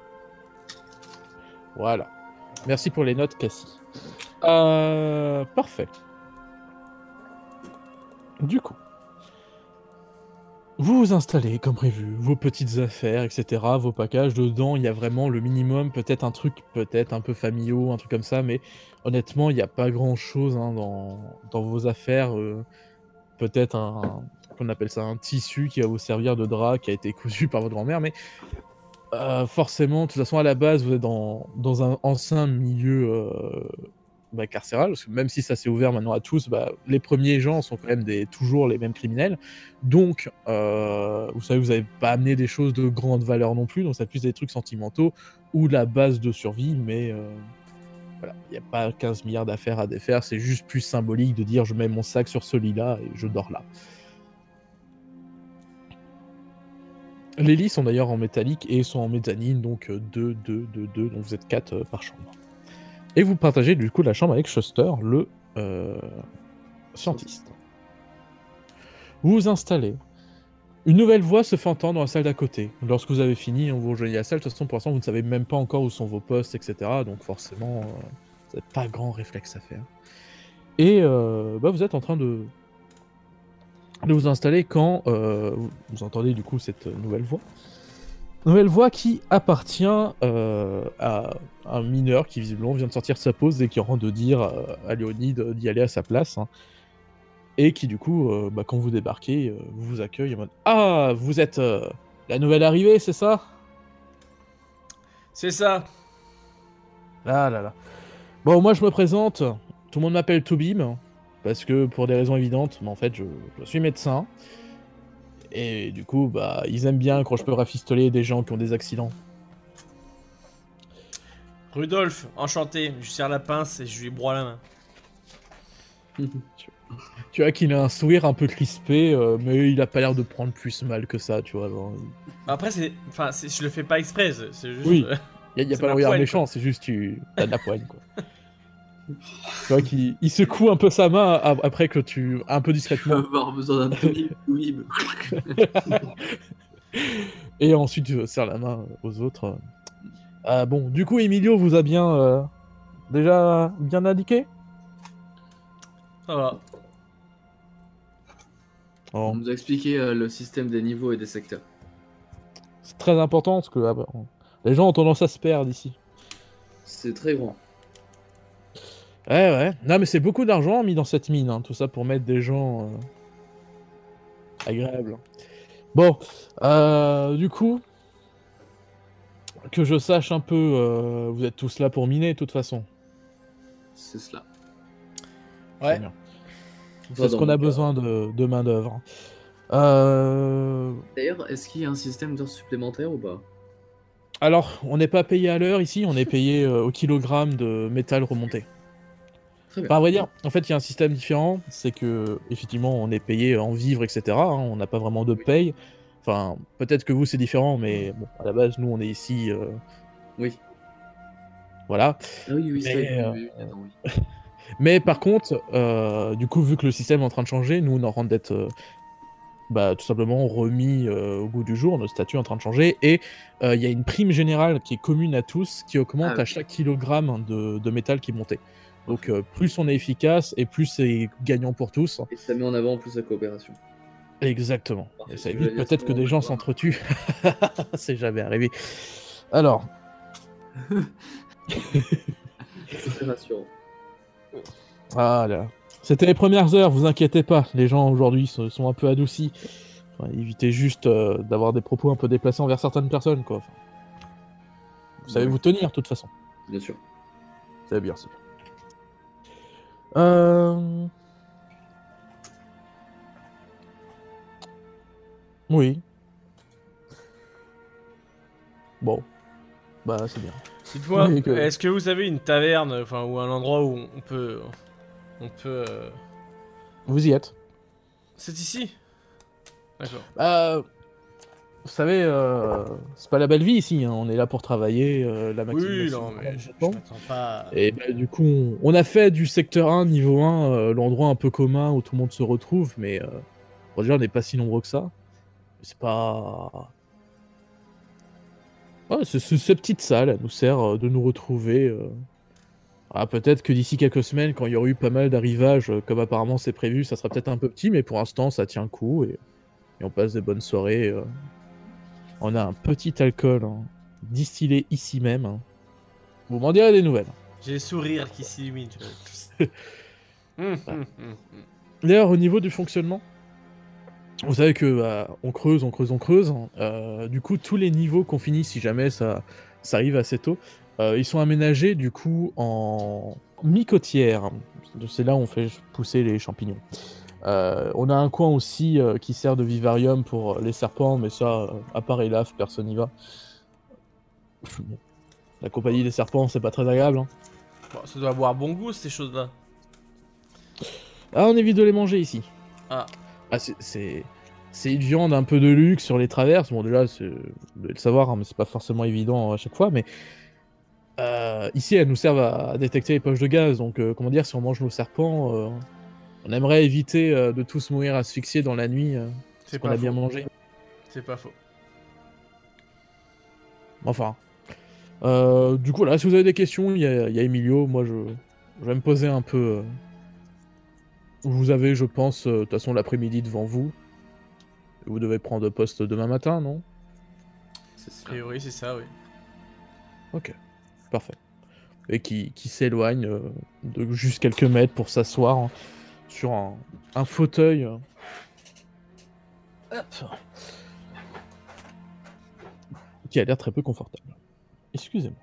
Voilà. Merci pour les notes, Cassie. Parfait. Du coup, vous vous installez comme prévu, vos petites affaires, etc., vos packages. Dedans, il y a vraiment le minimum, peut-être un truc, peut-être un peu familial, un truc comme ça, mais honnêtement, il n'y a pas grand-chose hein, dans vos affaires. Peut-être qu'on appelle ça un tissu qui va vous servir de drap, qui a été cousu par votre grand-mère, mais forcément, de toute façon, à la base, vous êtes dans un ancien milieu carcéral, parce que même si ça s'est ouvert maintenant à tous, les premiers gens sont quand même toujours les mêmes criminels. Donc, vous savez, vous n'avez pas amené des choses de grande valeur non plus, donc c'est plus des trucs sentimentaux ou la base de survie, mais voilà, il n'y a pas 15 milliards d'affaires à défaire, c'est juste plus symbolique de dire je mets mon sac sur ce lit-là et je dors là. Les lits sont d'ailleurs en métallique et sont en mezzanine, donc 2, donc vous êtes 4 par chambre. Et vous partagez du coup la chambre avec Schuster, le scientiste. Vous vous installez. Une nouvelle voix se fait entendre dans la salle d'à côté. Lorsque vous avez fini, on vous rejoignez la salle. De toute façon, pour l'instant, vous ne savez même pas encore où sont vos postes, etc. Donc forcément, vous n'avez pas grand réflexe à faire. Et vous êtes en train de vous installer quand vous entendez du coup cette nouvelle voix. Nouvelle voix qui appartient à un mineur qui visiblement vient de sortir de sa pause et qui rentre de dire à Léonide d'y aller à sa place. Hein, et qui du coup, quand vous débarquez, vous accueille en mode « Ah, vous êtes la nouvelle arrivée, c'est ça ?» C'est ça. Ah là là. Bon, moi je me présente, tout le monde m'appelle Tobim, parce que pour des raisons évidentes, mais en fait je suis médecin. Et du coup, ils aiment bien quand je peux rafistoler des gens qui ont des accidents. Rudolf, enchanté. Je lui serre la pince et je lui broie la main. Tu vois qu'il a un sourire un peu crispé, mais il a pas l'air de prendre plus mal que ça, tu vois. Genre, Après, je le fais pas exprès. C'est juste. Oui. Il y a c'est pas de ma regard poigne, méchant, quoi. c'est juste t'as de la poigne, quoi. Tu vois qu'il secoue un peu sa main après que tu... un peu Je discrètement. vais avoir besoin d'un Toubib. Et ensuite tu serres la main aux autres. Bon, du coup, Emilio vous a bien... déjà bien indiqué. Ça va. Oh. On nous a expliqué le système des niveaux et des secteurs. C'est très important parce que les gens ont tendance à se perdre ici. C'est très grand. Ouais. Non, mais c'est beaucoup d'argent mis dans cette mine, hein, tout ça pour mettre des gens agréables. Bon, du coup, que je sache un peu, vous êtes tous là pour miner de toute façon. C'est cela. Ouais. Très bien. Pas C'est ce dans qu'on mon a cas. besoin de main d'œuvre. D'ailleurs, est-ce qu'il y a un système d'heures supplémentaires ou pas? Alors, on n'est pas payé à l'heure ici, on est payé au kilogramme de métal remonté. Très bien. Enfin, à vrai dire, en fait, il y a un système différent, c'est que, effectivement, on est payé en vivres, etc. hein, on n'a pas vraiment de paye. Enfin, peut-être que vous, c'est différent, mais bon, à la base, nous, on est ici, Oui. voilà. Ah oui, Mais, c'est vrai. Oui, attends, oui. Mais par contre, du coup, vu que le système est en train de changer, nous, on est en train d'être tout simplement remis au goût du jour, notre statut est en train de changer, et il y a une prime générale qui est commune à tous, qui augmente à chaque kilogramme de métal qui est monté. Donc plus on est efficace, et plus c'est gagnant pour tous. Et ça met en avant en plus la coopération. Exactement. Parfait, Et ça tu veux évite dire peut-être que comment des on gens peut s'entretuent. C'est jamais arrivé. Alors, C'est très rassurant. ah là. C'était les premières heures, vous inquiétez pas. Les gens aujourd'hui sont un peu adoucis. Enfin, évitez juste d'avoir des propos un peu déplacés envers certaines personnes, quoi. Enfin, vous savez vous tenir, de toute façon. Bien sûr. C'est bien, c'est bien. Oui. Bon. Bah, c'est bien. Dites-moi, Oui, que- est-ce que vous avez une taverne, enfin, ou un endroit où on peut... Vous y êtes. C'est ici? D'accord. Vous savez, c'est pas la belle vie ici, hein. On est là pour travailler la Oui, maximum. non, mais je m'attends pas... Et bah, du coup, on a fait du secteur 1, niveau 1, l'endroit un peu commun où tout le monde se retrouve, mais bon, déjà, on n'est pas si nombreux que ça. C'est pas... Ouais, cette petite salle, elle nous sert de nous retrouver. Ah, peut-être que d'ici quelques semaines, quand il y aura eu pas mal d'arrivages, comme apparemment c'est prévu, ça sera peut-être un peu petit, mais pour l'instant, ça tient le coup, et on passe des bonnes soirées. On a un petit alcool distillé ici même, hein. Vous m'en direz des nouvelles. J'ai le sourire qui s'illumine. tu vois. D'ailleurs, au niveau du fonctionnement, vous savez que on creuse. Du coup, tous les niveaux qu'on finit, si jamais ça arrive assez tôt, ils sont aménagés du coup en mi-côtière. C'est là où on fait pousser les champignons. On a un coin aussi qui sert de vivarium pour les serpents, mais ça, à part Elaf, personne n'y va. Bon, la compagnie des serpents, c'est pas très agréable, hein. Bon, ça doit avoir bon goût, ces choses-là. Ah, on évite de les manger ici. Ah. Ah, c'est une viande un peu de luxe sur les traverses. Bon, déjà, vous devez le savoir, hein, mais c'est pas forcément évident à chaque fois. Mais ici, elles nous servent à détecter les poches de gaz. Donc, comment dire, si on mange nos serpents, on aimerait éviter de tous mourir asphyxiés dans la nuit. C'est qu'on pas a bien faux. mangé. C'est pas faux. Enfin. Du coup, là, si vous avez des questions, il y a Emilio. Moi, je vais me poser un peu. Vous avez, je pense, de toute façon, l'après-midi devant vous. Vous devez prendre poste demain matin, non? C'est A ça. priori, c'est ça, oui. Ok, parfait. Et qui s'éloigne de juste quelques mètres pour s'asseoir sur un fauteuil. Hop. Qui a l'air très peu confortable. Excusez-moi.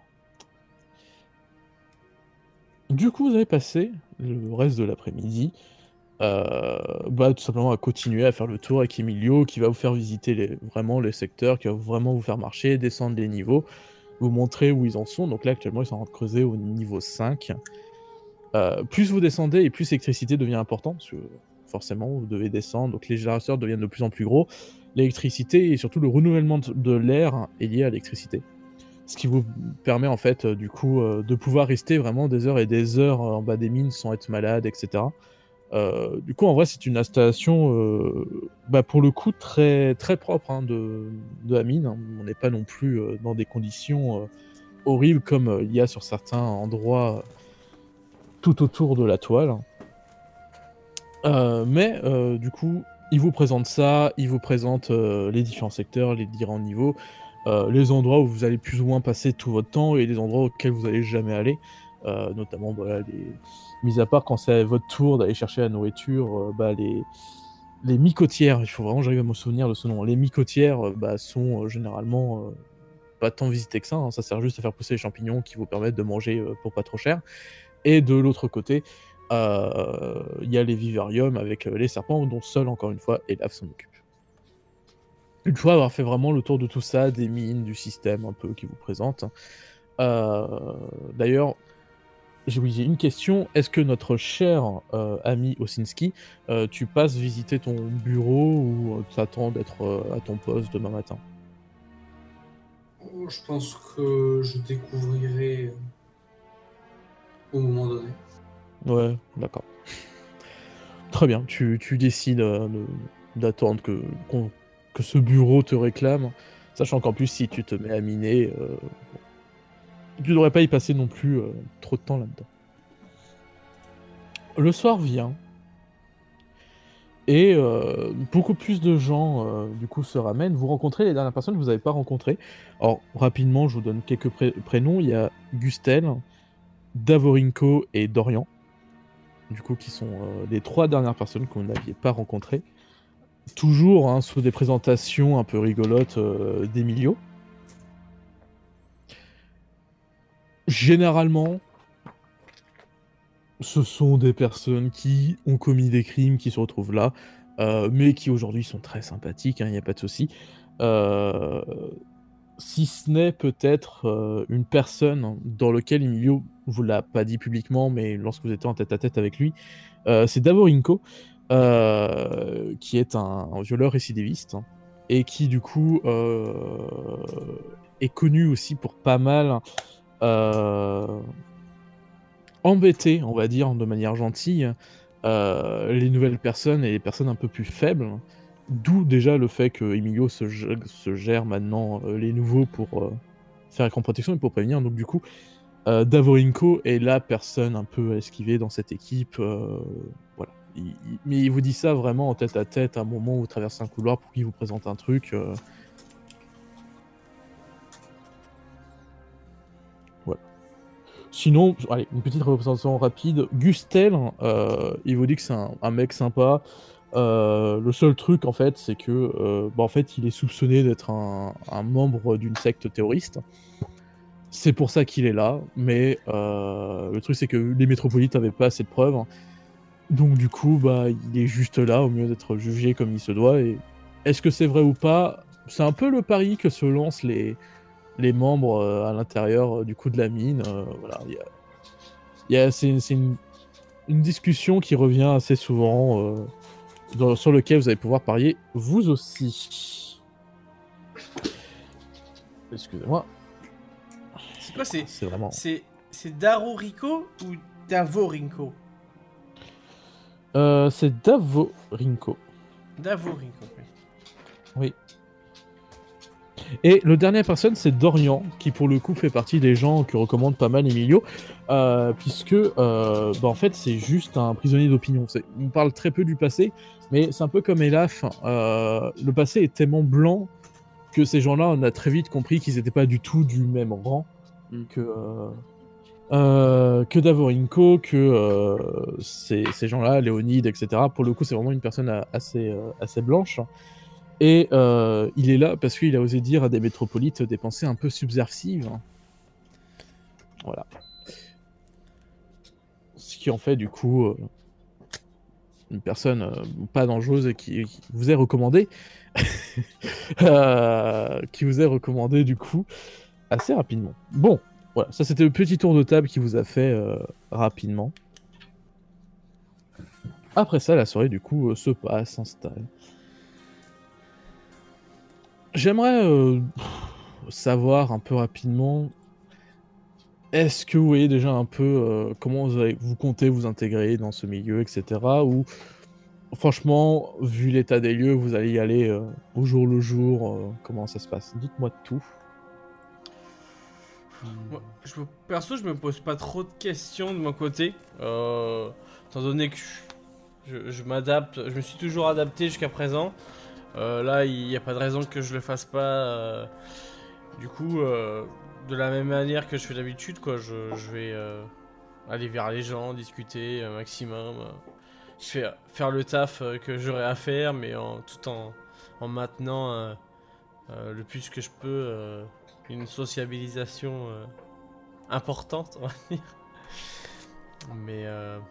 Du coup, vous avez passé le reste de l'après-midi tout simplement à continuer à faire le tour avec Emilio, qui va vous faire visiter vraiment les secteurs, qui va vraiment vous faire marcher, descendre les niveaux, vous montrer où ils en sont. Donc là, actuellement, ils sont en train de creuser au niveau 5. Plus vous descendez et plus l'électricité devient important, parce que forcément, vous devez descendre, donc les générateurs deviennent de plus en plus gros. L'électricité et surtout le renouvellement de l'air est lié à l'électricité. Ce qui vous permet en fait, du coup, de pouvoir rester vraiment des heures et des heures en bas des mines sans être malade, etc. Du coup, en vrai, c'est une installation, pour le coup, très, très propre hein, de la mine, hein. On n'est pas non plus dans des conditions horribles comme il y a sur certains endroits tout autour de la toile. Du coup, il vous présente ça, il vous présente les différents secteurs, les différents niveaux, les endroits où vous allez plus ou moins passer tout votre temps et les endroits auxquels vous allez jamais aller. Notamment, mis à part quand c'est votre tour d'aller chercher la nourriture, les mi-côtières, il faut vraiment que j'arrive à me souvenir de ce nom. Les mi-côtières sont généralement pas tant visitées que ça, hein. Ça sert juste à faire pousser les champignons qui vous permettent de manger pour pas trop cher. Et de l'autre côté, il y a les vivariums avec les serpents, dont seul, encore une fois, Elaf s'en occupe. Une fois avoir fait vraiment le tour de tout ça, des mines, du système un peu qui vous présente, d'ailleurs, j'ai une question. Est-ce que notre cher ami Osinski, tu passes visiter ton bureau ou t'attends d'être à ton poste demain matin? Je pense que je découvrirai au moment donné. Ouais, d'accord. Très bien, tu décides d'attendre que ce bureau te réclame, sachant qu'en plus, si tu te mets à miner, tu devrais pas y passer non plus trop de temps là-dedans. Le soir vient, et beaucoup plus de gens, du coup, se ramènent. Vous rencontrez les dernières personnes que vous n'avez pas rencontrées. Alors, rapidement, je vous donne quelques prénoms. Il y a Gustel, Davorinko et Dorian, du coup, qui sont les 3 dernières personnes que vous n'aviez pas rencontrées. Toujours hein, sous des présentations un peu rigolotes d'Emilio. Généralement, ce sont des personnes qui ont commis des crimes, qui se retrouvent là, mais qui aujourd'hui sont très sympathiques, il n'y a pas de souci. Si ce n'est peut-être une personne dans laquelle Emilio vous l'a pas dit publiquement, mais lorsque vous étiez en tête-à-tête avec lui, c'est Davorinko, qui est un violeur récidiviste, hein, et qui du coup est connu aussi pour pas mal embêter, on va dire, de manière gentille, les nouvelles personnes et les personnes un peu plus faibles. D'où déjà le fait que Emilio se gère maintenant les nouveaux pour faire écran protection et pour prévenir. Donc du coup, Davorinko est la personne un peu esquivée dans cette équipe. Voilà. Mais il vous dit ça vraiment en tête à tête à un moment où vous traversez un couloir pour qu'il vous présente un truc. Voilà. Sinon, allez, une petite représentation rapide. Gustel, il vous dit que c'est un mec sympa. Le seul truc en fait, c'est que en fait, il est soupçonné d'être un membre d'une secte terroriste. C'est pour ça qu'il est là, mais le truc c'est que les métropolites n'avaient pas assez de preuves. Donc du coup, il est juste là au mieux d'être jugé comme il se doit. Et est-ce que c'est vrai ou pas? C'est un peu le pari que se lancent les membres à l'intérieur du coup de la mine. Voilà, c'est une discussion qui revient assez souvent. Sur lequel vous allez pouvoir parier vous aussi. Excusez-moi. C'est quoi, C'est vraiment... C'est Davorinko ou Davorinko? C'est Davorinko. Davorinko, oui. Et le dernière personne, c'est Dorian, qui pour le coup fait partie des gens que recommande pas mal Emilio, puisque en fait c'est juste un prisonnier d'opinion. On parle très peu du passé, mais c'est un peu comme Elaf. Le passé est tellement blanc que ces gens-là, on a très vite compris qu'ils n'étaient pas du tout du même rang que Davorinko, que ces gens-là, Léonide, etc. Pour le coup, c'est vraiment une personne assez blanche. Et il est là parce qu'il a osé dire à des métropolites des pensées un peu subversives. Voilà. Ce qui en fait du coup une personne pas dangereuse et qui vous est recommandée. Qui vous est recommandée du coup assez rapidement. Bon, voilà, ça c'était le petit tour de table qui vous a fait rapidement. Après ça, la soirée du coup se passe, s'installe. J'aimerais savoir un peu rapidement, est-ce que vous voyez déjà un peu comment vous comptez vous intégrer dans ce milieu, etc. Ou franchement, vu l'état des lieux, vous allez y aller au jour le jour, comment ça se passe? Dites-moi tout. Moi, perso, je me pose pas trop de questions de mon côté, étant donné que je m'adapte, je me suis toujours adapté jusqu'à présent. Là, il n'y a pas de raison que je le fasse pas. Du coup, de la même manière que je fais d'habitude, quoi, je vais aller vers les gens, discuter un maximum. Faire le taf que j'aurai à faire, mais tout en maintenant le plus que je peux une sociabilisation importante, on va dire. Mais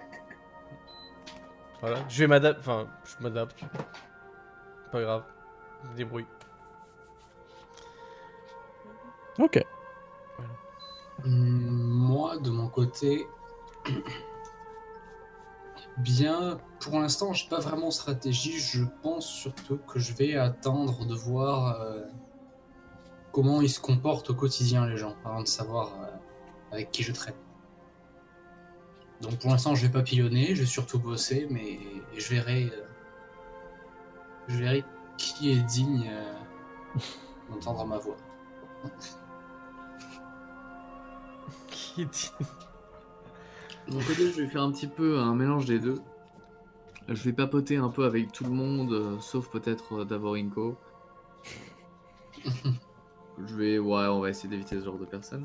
voilà, je m'adapte. Pas grave, je me débrouille. Ok. Moi, de mon côté, bien, pour l'instant, j'ai pas vraiment de stratégie. Je pense surtout que je vais attendre de voir comment ils se comportent au quotidien, les gens, avant de savoir avec qui je traite. Donc pour l'instant, je vais papillonner, je vais surtout bosser, mais je verrai qui est digne d'entendre ma voix. Qui dit... De mon côté, je vais faire un petit peu un mélange des deux. Je vais papoter un peu avec tout le monde, sauf peut-être Davorinko. Ouais, on va essayer d'éviter ce genre de personnes.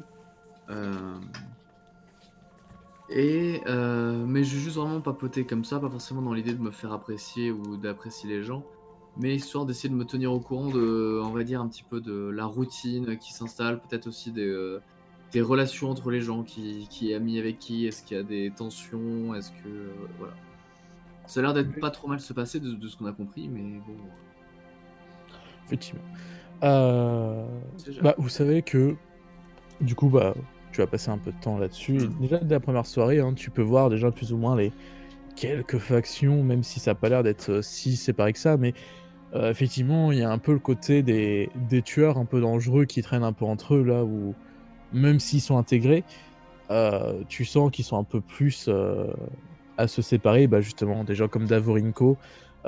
Mais je vais juste vraiment papoter comme ça, pas forcément dans l'idée de me faire apprécier ou d'apprécier les gens, mais histoire d'essayer de me tenir au courant de, on va dire, un petit peu de la routine qui s'installe, peut-être aussi des relations entre les gens, qui est ami avec qui, est-ce qu'il y a des tensions, est-ce que... voilà. Ça a l'air d'être pas trop mal se passer de ce qu'on a compris, mais bon... Effectivement. C'est jamais. Vous savez que, du coup, tu vas passer un peu de temps là-dessus. Et déjà, dès la première soirée, hein, tu peux voir déjà plus ou moins les quelques factions, même si ça n'a pas l'air d'être si séparé que ça, mais effectivement, il y a un peu le côté des tueurs un peu dangereux qui traînent un peu entre eux, là, où même s'ils sont intégrés, tu sens qu'ils sont un peu plus à se séparer, justement, des gens comme Davorinko,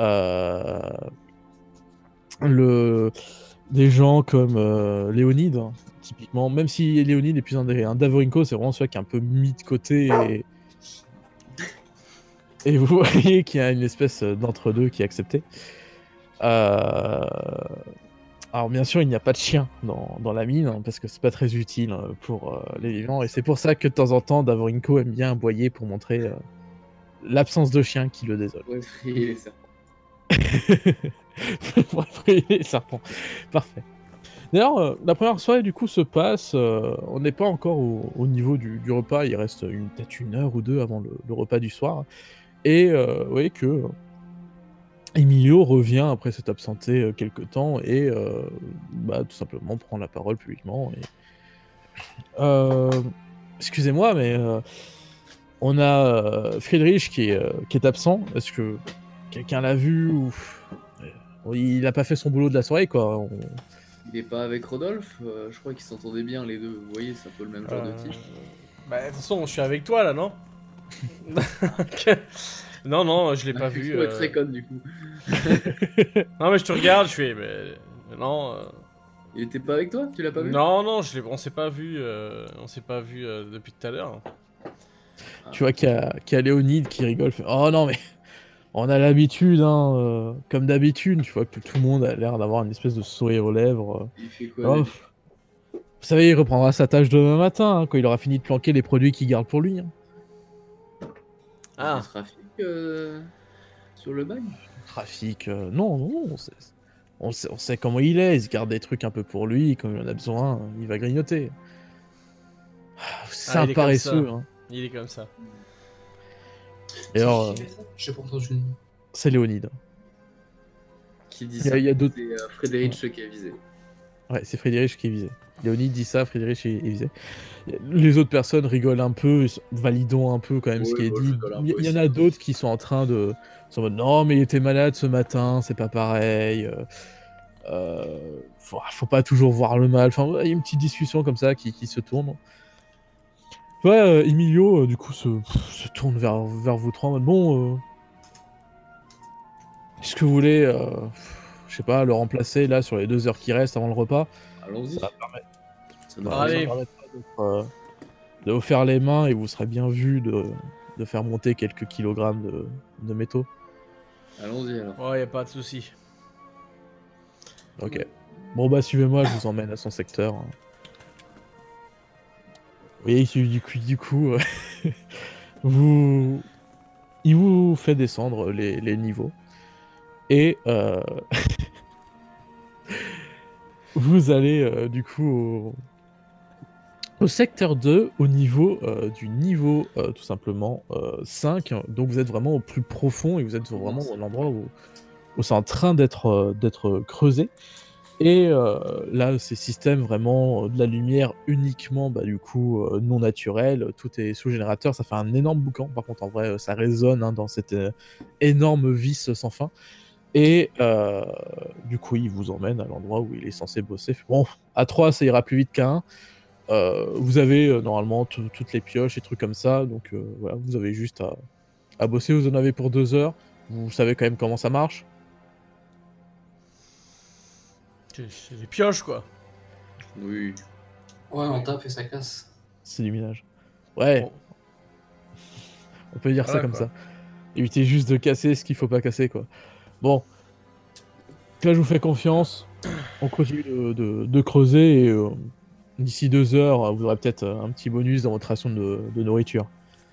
des gens comme Léonide, hein, typiquement, même si Léonide est plus un Davorinko, c'est vraiment celui qui est un peu mis de côté, et vous voyez qu'il y a une espèce d'entre-deux qui est accepté. Alors bien sûr, il n'y a pas de chien dans la mine, hein, parce que c'est pas très utile pour les vivants, et c'est pour ça que de temps en temps, Davorinko aime bien aboyer pour montrer l'absence de chien qui le désole. Ouais, effrayer les serpents. Pour effrayer les serpents. Parfait. D'ailleurs, la première soirée du coup se passe, on n'est pas encore au niveau du repas, il reste peut-être 1 heure ou 2 avant le repas du soir, et vous voyez que Emilio revient après s'être absenté quelque temps et tout simplement prend la parole publiquement. Excusez-moi, mais on a Friedrich qui est absent. Est-ce que quelqu'un l'a vu ou il n'a pas fait son boulot de la soirée, quoi. Il est pas avec Rodolphe, je crois qu'ils s'entendaient bien les deux. Vous voyez, c'est un peu le même genre de type. de toute façon, je suis avec toi là, non? Non, je l'ai pas vu. Il faut être très conne du coup. Non, mais je te regarde, je fais. Non. Il était pas avec toi? Tu l'as pas vu? Non, on s'est pas vu. On s'est pas vu depuis tout à l'heure. Tu vois qu'il y a Léonide qui rigole. Fait, oh non, mais on a l'habitude, hein, comme d'habitude. Tu vois que tout le monde a l'air d'avoir une espèce de sourire aux lèvres. Il fait quoi? Vous savez, il reprendra sa tâche demain matin, hein, quand il aura fini de planquer les produits qu'il garde pour lui. Hein. Du trafic sur le bail? Trafic, non. On sait comment il est. Il se garde des trucs un peu pour lui. Quand il en a besoin, il va grignoter. C'est un paresseux. Hein. Il est comme ça. Et alors, j'ai pas entendu le nom. c'est Léonide. Qui dit ça? Il y a d'autres. C'est Frédéric qui est visé. Ouais, c'est Friedrich qui est visé. Léonide dit ça, Friedrich est visé. Les autres personnes rigolent un peu, validons un peu quand même ce qui est dit. Il y en a d'autres qui sont en train de... Ils sont en mode, non, mais il était malade ce matin, c'est pas pareil. Faut pas toujours voir le mal. Enfin, il y a une petite discussion comme ça qui se tourne. Ouais, Emilio, du coup, se tourne vers vous trois en mode, bon... Est-ce que vous voulez... je sais pas, le remplacer là sur les 2 heures qui restent avant le repas? Allons-y. Ça va permettre Allez. de vous faire les mains et vous serez bien vu de faire monter quelques kilogrammes de métaux. Allons-y alors. Ouais, y a pas de souci. Ok. Bon suivez-moi, je vous emmène à son secteur. Vous voyez, du coup il vous fait descendre les niveaux. Et vous allez du coup au secteur 2, au niveau du niveau tout simplement 5. Donc vous êtes vraiment au plus profond et vous êtes vraiment dans l'endroit où c'est en train d'être creusé. Et là, c'est système vraiment de la lumière uniquement du coup non naturelle. Tout est sous générateur. Ça fait un énorme boucan. Par contre, en vrai, ça résonne dans cette énorme vis sans fin. Et du coup, il vous emmène à l'endroit où il est censé bosser. Bon, à 3, ça ira plus vite qu'à 1. Vous avez normalement toutes les pioches et trucs comme ça, donc voilà, vous avez juste à bosser. Vous en avez pour 2 heures. Vous savez quand même comment ça marche. C'est des pioches, quoi. Oui. Ouais, on tape et ça casse. C'est du minage. Ouais, Bon. on peut dire ça Voilà, comme quoi. ça. Évitez juste de casser ce qu'il faut pas casser, quoi. Bon, là je vous fais confiance. On continue de creuser et d'ici 2 heures, vous aurez peut-être un petit bonus dans votre ration de nourriture.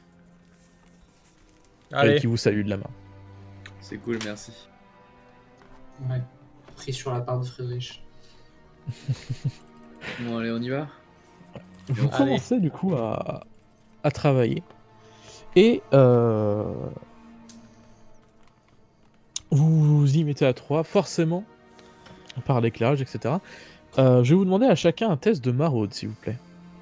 Et Allez. qui vous salue de la main. C'est cool, merci. Ouais. Pris sur la part de Friedrich. Bon, allez, on y va. Vous Allez. commencez du coup à travailler. Et vous vous y mettez à 3, forcément, par l'éclairage, etc. Je vais vous demander à chacun un test de maraude, s'il vous plaît.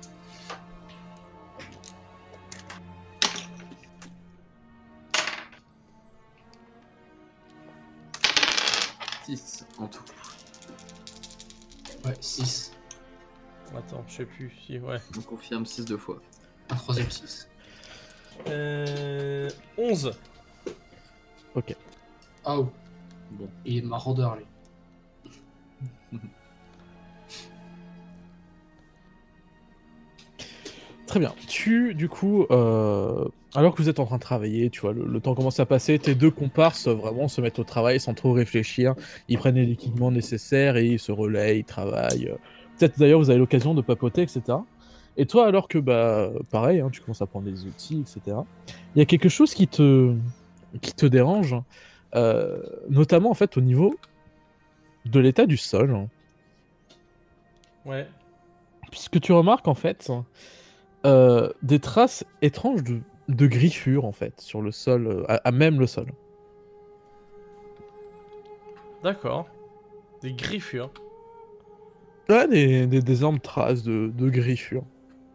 Six en tout. Ouais, 6. Attends, je sais plus. Si, ouais. On confirme 6 deux fois. Un troisième 6. 11. Ah oh, Bon. il est maraudeur, lui. Très bien. Du coup, alors que vous êtes en train de travailler, tu vois, le temps commence à passer, tes 2 comparses vraiment se mettent au travail sans trop réfléchir. Ils prennent les équipements nécessaires et ils se relaient, ils travaillent. Peut-être d'ailleurs vous avez l'occasion de papoter, etc. Et toi, alors que, bah, pareil, hein, tu commences à prendre des outils, etc. Il y a quelque chose qui te dérange, notamment en fait au niveau de l'état du sol, Ouais. puisque tu remarques en fait des traces étranges de griffures en fait sur le sol, à même le sol. D'accord. Des griffures. Ouais, des énormes traces de griffures.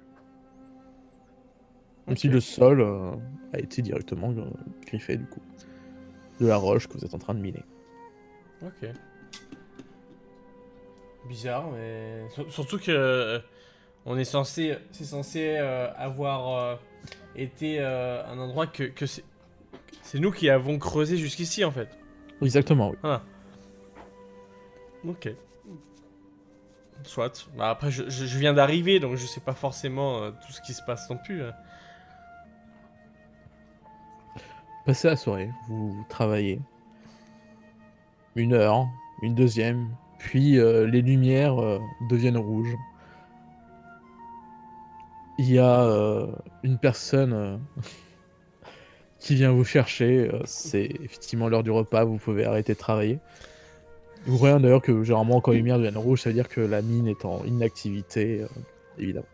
Comme Ok. si le sol a été directement griffé du coup. De la roche que vous êtes en train de miner. Ok. Bizarre, mais surtout que on est censé, c'est censé avoir été un endroit que c'est nous qui avons creusé jusqu'ici en fait. Exactement, oui. Ah. Ok. Soit. Bah, après, je viens d'arriver, donc je sais pas forcément tout ce qui se passe non plus. Passez la soirée, vous travaillez. 1 heure, une deuxième, puis les lumières deviennent rouges. Il y a une personne qui vient vous chercher. C'est effectivement l'heure du repas, vous pouvez arrêter de travailler. Vous voyez d'ailleurs que généralement quand les lumières deviennent rouges, ça veut dire que la mine est en inactivité, évidemment.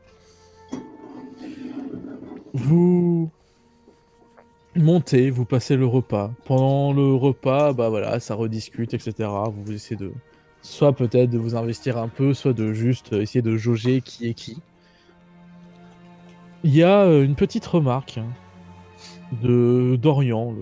Vous montez, vous passez le repas. Pendant le repas, bah voilà, ça rediscute, etc. Vous essayez de soit peut-être de vous investir un peu, soit de juste essayer de jauger qui est qui. Il y a une petite remarque de Dorian,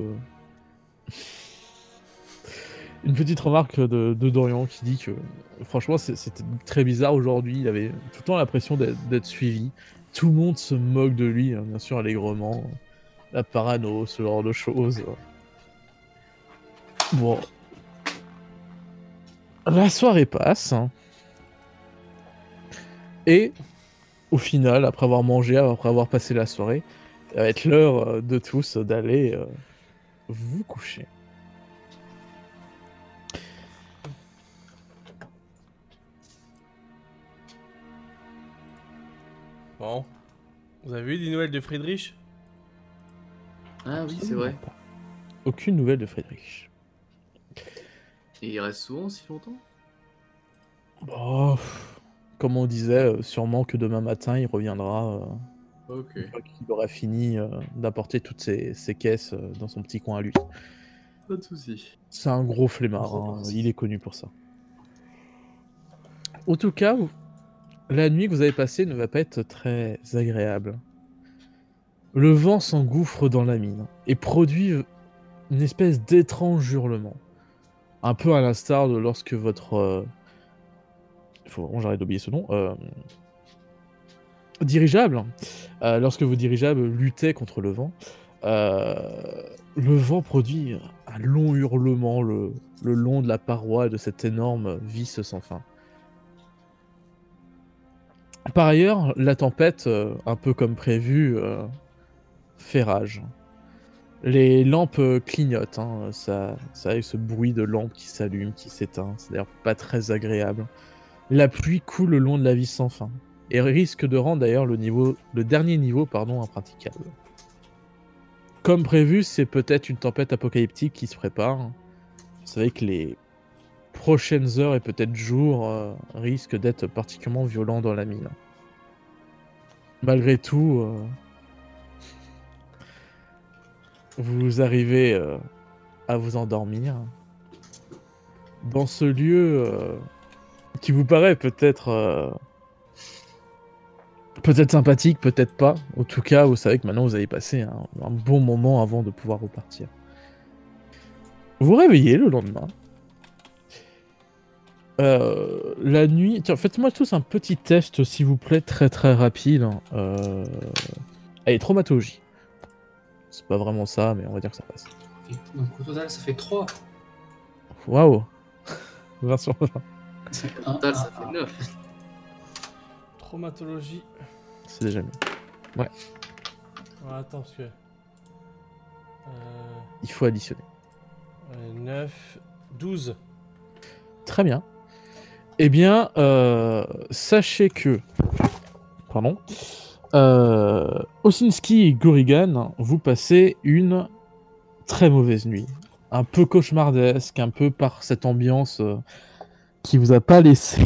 une petite remarque de Dorian qui dit que franchement c'était très bizarre aujourd'hui, il avait tout le temps l'impression d'être suivi. Tout le monde se moque de lui, hein, bien sûr allègrement. La parano, ce genre de choses. Bon. La soirée passe. Hein. Et au final, après avoir mangé, après avoir passé la soirée, ça va être l'heure de tous d'aller vous coucher. Bon. Vous avez eu des nouvelles de Friedrich? Ah oui, c'est vrai. Pas. Aucune nouvelle de Friedrich. Et il reste souvent si longtemps? Bon, comme on disait, sûrement que demain matin il reviendra. Ok. Une fois qu'il aura fini d'apporter toutes ses caisses dans son petit coin à lui. Pas de soucis. C'est un gros flemmard, Gros hein, parti. il est connu pour ça. En tout cas, la nuit que vous avez passée ne va pas être très agréable. Le vent s'engouffre dans la mine et produit une espèce d'étrange hurlement. Un peu à l'instar de lorsque votre... faut vraiment j'arrête d'oublier ce nom. dirigeable, lorsque vos dirigeables luttaient contre le vent, le vent produit un long hurlement le long de la paroi de cette énorme vis sans fin. Par ailleurs, la tempête, un peu comme prévu, fait rage. Les lampes clignotent, hein, ça avec ce bruit de lampes qui s'allument, qui s'éteint, c'est d'ailleurs pas très agréable. La pluie coule le long de la vis sans fin, et risque de rendre d'ailleurs le dernier niveau, impraticable. Comme prévu, c'est peut-être une tempête apocalyptique qui se prépare. Vous savez que les prochaines heures et peut-être jours risquent d'être particulièrement violents dans la mine. Malgré tout, vous arrivez à vous endormir dans ce lieu qui vous paraît peut-être sympathique, peut-être pas. En tout cas, vous savez que maintenant vous avez passé un bon moment avant de pouvoir repartir. Vous vous réveillez le lendemain. La nuit... Tiens, faites-moi tous un petit test, s'il vous plaît, très très rapide. Allez, traumatologie. C'est pas vraiment ça, mais on va dire que ça passe. Donc au total, ça fait 3. Waouh. 20 sur 20. C'est Au total, ça fait 9. Traumatologie. C'est déjà mieux. Ouais, attends, parce que... Il faut additionner. 9, 12. Très bien. Eh bien, sachez que... Pardon. Osinski et Gorigan, vous passez une très mauvaise nuit. Un peu cauchemardesque, un peu par cette ambiance qui vous a pas laissé...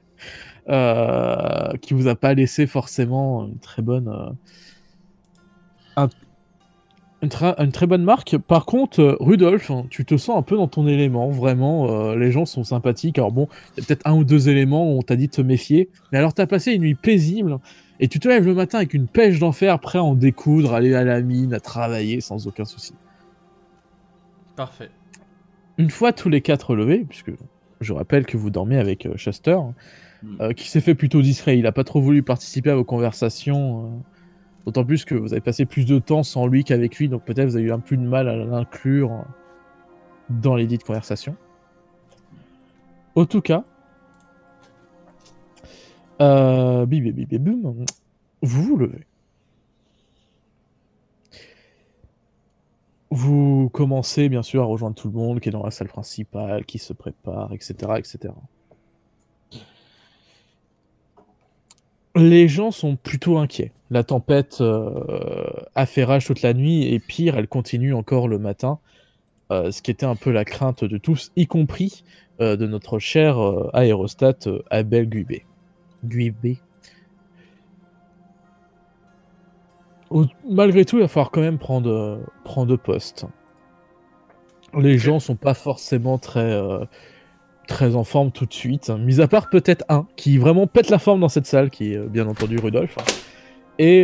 qui vous a pas laissé forcément une très bonne... Une très bonne marque. Par contre, Rudolf, tu te sens un peu dans ton élément, vraiment. Les gens sont sympathiques. Alors bon, il y a peut-être un ou deux éléments où on t'a dit de se méfier. Mais alors, t'as passé une nuit paisible. Et tu te lèves le matin avec une pêche d'enfer, prêt à en découdre, aller à la mine, à travailler sans aucun souci. Parfait. Une fois tous les 4 levés, puisque je rappelle que vous dormez avec Shuster, qui s'est fait plutôt discret. Il a pas trop voulu participer à vos conversations. D'autant plus que vous avez passé plus de temps sans lui qu'avec lui, donc peut-être vous avez eu un peu de mal à l'inclure dans les dites conversations. En tout cas, boum, vous vous levez. Vous commencez bien sûr à rejoindre tout le monde qui est dans la salle principale, qui se prépare, etc., etc. Les gens sont plutôt inquiets. La tempête a fait rage toute la nuit et pire, elle continue encore le matin. Ce qui était un peu la crainte de tous, y compris de notre cher aérostat Abel Guibé. Malgré tout, il va falloir quand même prendre poste. Les gens sont pas forcément très en forme tout de suite, mis à part peut-être un qui vraiment pète la forme dans cette salle, qui est bien entendu Rudolf. Et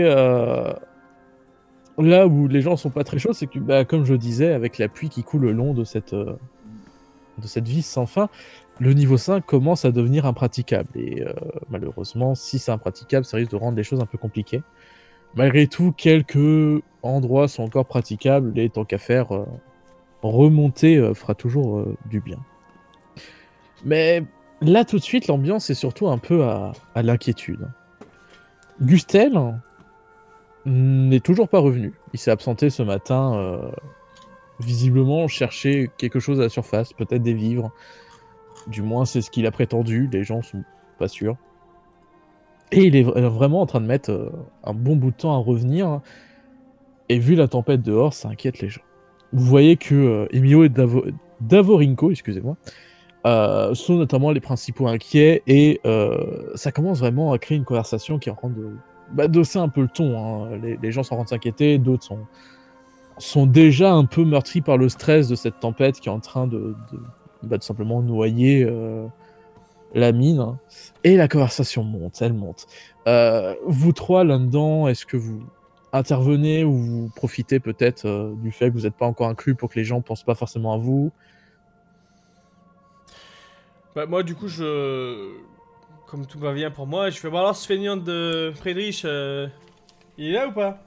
là où les gens sont pas très chauds, c'est que, comme je le disais, avec la pluie qui coule le long de cette vis sans fin, le niveau 5 commence à devenir impraticable. Et malheureusement, si c'est impraticable, ça risque de rendre les choses un peu compliquées. Malgré tout, quelques endroits sont encore praticables, et tant qu'à faire, remonter fera toujours du bien. Mais là, tout de suite, l'ambiance est surtout un peu à l'inquiétude. Gustel n'est toujours pas revenu. Il s'est absenté ce matin, visiblement chercher quelque chose à la surface, peut-être des vivres. Du moins, c'est ce qu'il a prétendu, les gens sont pas sûrs. Et il est vraiment en train de mettre un bon bout de temps à revenir. Et vu la tempête dehors, ça inquiète les gens. Vous voyez que Emilio et Davorinko, excusez-moi, sont notamment les principaux inquiets, et ça commence vraiment à créer une conversation qui est en train d'hausser un peu le ton. Hein. Les gens sont en train de s'inquiéter, d'autres sont déjà un peu meurtris par le stress de cette tempête qui est en train de simplement noyer la mine. Hein. Et la conversation monte, elle monte. Vous trois là-dedans, est-ce que vous intervenez ou vous profitez peut-être du fait que vous n'êtes pas encore inclus pour que les gens ne pensent pas forcément à vous? Moi, du coup, comme tout va bien pour moi, je fais bon alors ce feignant de Friedrich, il est là ou pas?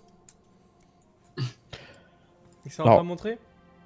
Excellent, Alors, pas montrer.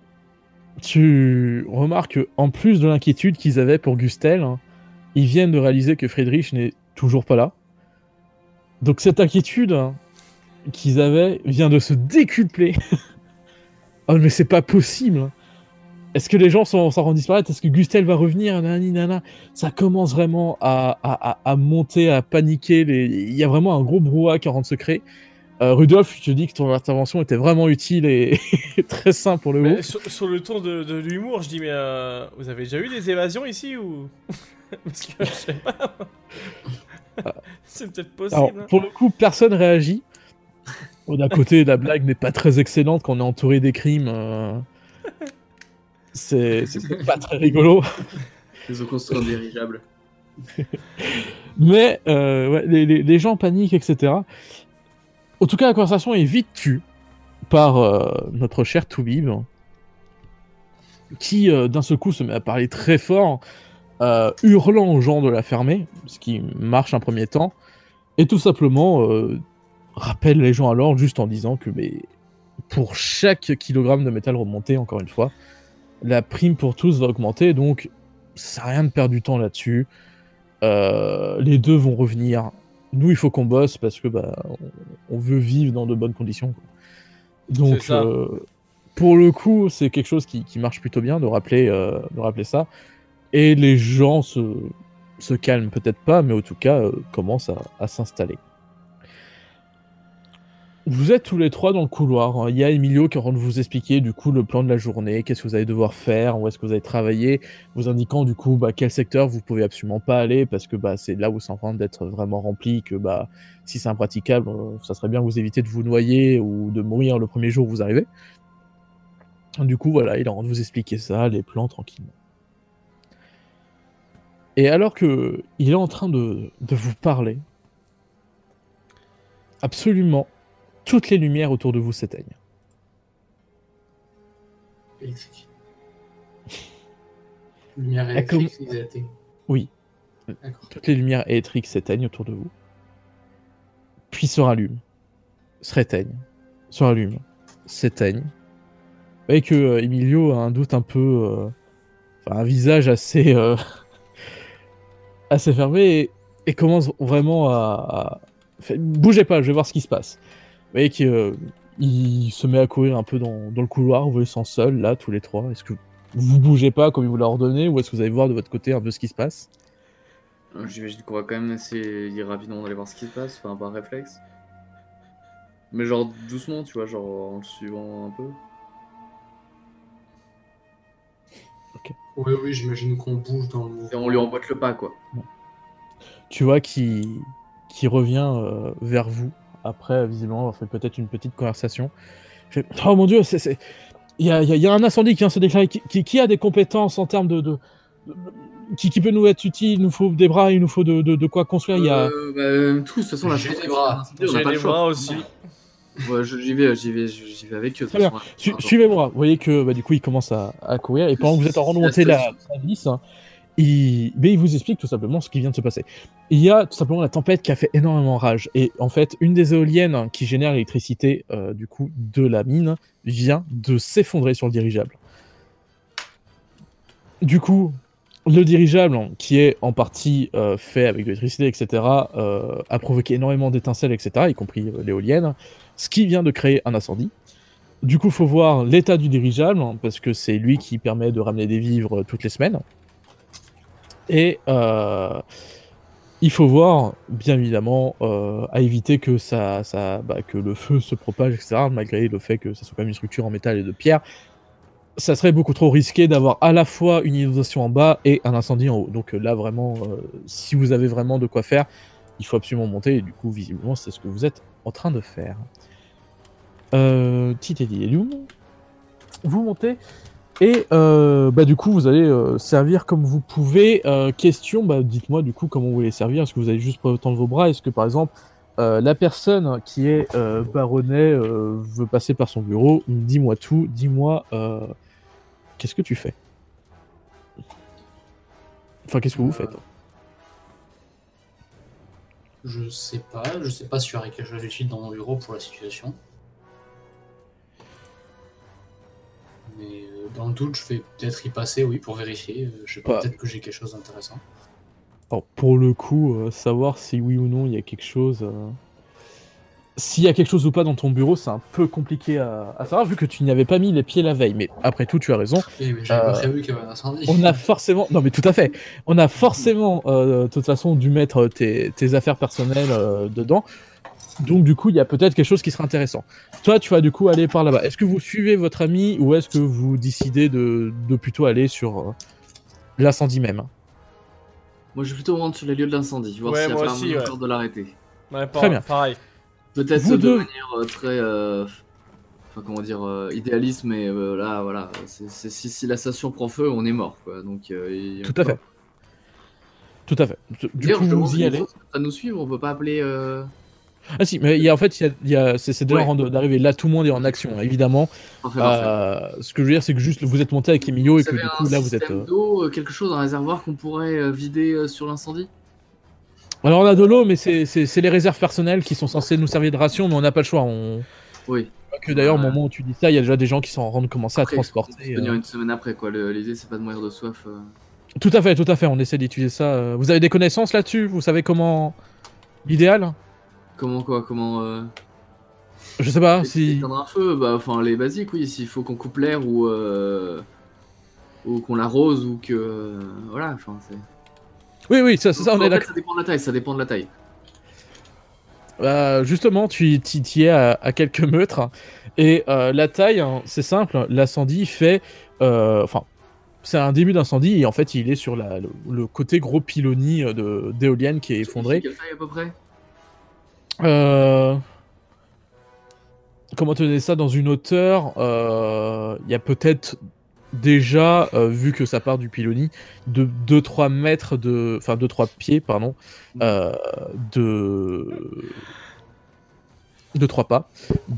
Tu remarques qu'en plus de l'inquiétude qu'ils avaient pour Gustel, hein, ils viennent de réaliser que Friedrich n'est toujours pas là. Donc cette inquiétude hein, qu'ils avaient vient de se décupler. Oh mais c'est pas possible. Hein. Est-ce que les gens s'en rendent disparaître? Est-ce que Gustel va revenir? Nani, nana. Ça commence vraiment à monter, à paniquer. Il y a vraiment un gros brouhaha qui rentre secret. Rudolf, je te dis que ton intervention était vraiment utile et très simple pour le Mais groupe. sur le ton de l'humour, je dis mais vous avez déjà eu des évasions ici ou parce que je sais pas. C'est peut-être possible. Alors, hein. pour le coup, personne réagit. D'un côté, la blague n'est pas très excellente quand on est entouré des crimes. C'est pas très rigolo. Ils ont construit un dirigeable. Mais ouais, les gens paniquent, etc. En tout cas, la conversation est vite tue par notre cher Toubib, qui d'un seul coup se met à parler très fort, hurlant aux gens de la fermer, ce qui marche un premier temps, et tout simplement rappelle les gens à l'ordre juste en disant que mais, pour chaque kilogramme de métal remonté, encore une fois, la prime pour tous va augmenter, donc ça sert à rien de perdre du temps là-dessus. Les deux vont revenir. Nous, il faut qu'on bosse parce que bah, on veut vivre dans de bonnes conditions. Quoi. Donc, C'est ça. pour le coup, c'est quelque chose qui marche plutôt bien de rappeler ça. Et les gens se calment peut-être pas, mais en tout cas commencent à s'installer. Vous êtes tous les trois dans le couloir. Hein. Il y a Emilio qui est en train de vous expliquer du coup le plan de la journée, qu'est-ce que vous allez devoir faire, où est-ce que vous allez travailler, vous indiquant du coup bah, quel secteur vous pouvez absolument pas aller parce que bah, c'est là où c'est en train d'être vraiment rempli, que bah, si c'est impraticable, ça serait bien que vous évitez de vous noyer ou de mourir le premier jour où vous arrivez. Du coup voilà, il est en train de vous expliquer ça, les plans tranquillement. Et alors que il est en train de vous parler, absolument toutes les lumières autour de vous s'éteignent. Électrique. Lumière Ah, électrique, ils étaient. Oui. D'accord. Toutes les lumières électriques s'éteignent autour de vous. Puis se rallument. Se réteignent. Se rallument. S'éteignent. Vous voyez que Emilio a un doute un peu... un visage assez... assez fermé et commence vraiment à... Bougez pas, je vais voir ce qui se passe. Vous voyez qu'il se met à courir un peu dans le couloir, vous les sent seul, là, tous les trois. Est-ce que vous bougez pas comme il vous l'a ordonné, ou est-ce que vous allez voir de votre côté un peu ce qui se passe? J'imagine qu'on va quand même essayer rapidement d'aller voir ce qui se passe, enfin par réflexe. Mais genre doucement, tu vois, genre en le suivant un peu. Oui, j'imagine qu'on bouge dans le mouvement. Et on lui emboîte le pas, quoi. Tu vois qu'il revient vers vous. Après, visiblement, on fait peut-être une petite conversation. Oh mon dieu, il y a un incendie qui vient de se déclarer. Qui a des compétences en termes qui peut nous être utile? Il nous faut des bras, il nous faut de quoi construire. Il y a... tous, de toute façon, la J'ai chose, des bras. on n'a J'ai pas les le choix. bras aussi. Ouais, j'y vais avec eux. de Très bien. toute façon. Suivez-moi. Vous voyez que bah, du coup, il commence à courir. Et pendant que vous êtes en train de monter la vis, hein, il vous explique tout simplement ce qui vient de se passer. Il y a tout simplement la tempête qui a fait énormément rage. Et en fait, une des éoliennes qui génère l'électricité du coup de la mine vient de s'effondrer sur le dirigeable. Du coup, le dirigeable, qui est en partie fait avec de l'électricité, etc., a provoqué énormément d'étincelles, etc., y compris l'éolienne, ce qui vient de créer un incendie. Du coup, il faut voir l'état du dirigeable, parce que c'est lui qui permet de ramener des vivres toutes les semaines. Et il faut voir, bien évidemment, à éviter que que le feu se propage, etc., malgré le fait que ça soit quand même une structure en métal et de pierre. Ça serait beaucoup trop risqué d'avoir à la fois une inondation en bas et un incendie en haut. Donc là, vraiment, si vous avez vraiment de quoi faire, il faut absolument monter. Et du coup, visiblement, c'est ce que vous êtes en train de faire. Titeli et Loom, vous montez. Et du coup, vous allez servir comme vous pouvez. Question, dites-moi du coup comment vous voulez servir. Est-ce que vous allez juste tendre vos bras? Est-ce que par exemple, la personne qui est baronnet veut passer par son bureau? Dis-moi tout, dis-moi qu'est-ce que tu fais? Enfin, qu'est-ce que vous faites? Je sais pas s'il y aurait quelque chose d'utile dans mon bureau pour la situation. Mais dans le doute, je vais peut-être y passer, oui, pour vérifier. Je sais pas, Bah. peut-être que j'ai quelque chose d'intéressant. Alors, pour le coup, savoir si oui ou non il y a quelque chose. S'il y a quelque chose ou pas dans ton bureau, c'est un peu compliqué à savoir vu que tu n'y avais pas mis les pieds la veille. Mais après tout, tu as raison. Oui, mais j'avais pas prévu qu'il y avait un incendie. On a forcément. Non, mais tout à fait. On a forcément, de toute façon, dû mettre tes affaires personnelles dedans. Donc, du coup, il y a peut-être quelque chose qui sera intéressant. Toi, tu vas du coup aller par là-bas. Est-ce que vous suivez votre ami ou est-ce que vous décidez de plutôt aller sur l'incendie même? Moi, je vais plutôt me rendre sur les lieux de l'incendie, voir Ouais, s'il y a moi pas aussi, moyen ouais. encore de l'arrêter. Ouais, Très bien. Pareil. Peut-être Vous de deux- manière très, enfin comment dire, idéaliste, mais là, voilà, si la station prend feu, on est mort, quoi. Donc, Tout à fait. Tout à fait. Du D'ailleurs, coup, je demande vous y aux allez. autres à nous suivre, on peut pas appeler. Ah si, mais en fait, c'est déjà Ouais. en rang d'arriver. Là, tout le monde est en action, hein, évidemment. Parfait, parfait. Ce que je veux dire, c'est que juste vous êtes monté avec Emilio et que avez du un coup, là, vous êtes. système d'eau, quelque chose, un réservoir qu'on pourrait vider sur l'incendie? Alors, on a de l'eau, mais c'est les réserves personnelles qui sont censées nous servir de ration, mais on n'a pas le choix. Oui. Que d'ailleurs, au moment où tu dis ça, il y a déjà des gens qui sont en train de commencer Après, à transporter. venir une semaine après, quoi. L'idée, c'est pas de mourir de soif. Tout à fait. On essaie d'étudier ça. Vous avez des connaissances là-dessus? Vous savez comment l'idéal? Comment quoi? Comment Je sais pas si. éteindre un feu? Bah, enfin, les basiques, oui. S'il faut qu'on coupe l'air ou qu'on l'arrose ou que voilà. Enfin, c'est. Oui, ça, on En est fait, d'accord. ça dépend de la taille. Ça dépend de la taille. Justement, tu y es à quelques mètres. Et la taille, hein, c'est simple. L'incendie fait. Enfin, c'est un début d'incendie et en fait, il est sur le côté gros pilonis d'éolienne qui est effondré. Quelle taille à peu près? Comment te donner ça dans une hauteur? Il y a peut-être déjà, vu que ça part du pilonis, de 2-3 mètres de. Enfin, 2-3 pieds, pardon. De 3 pas.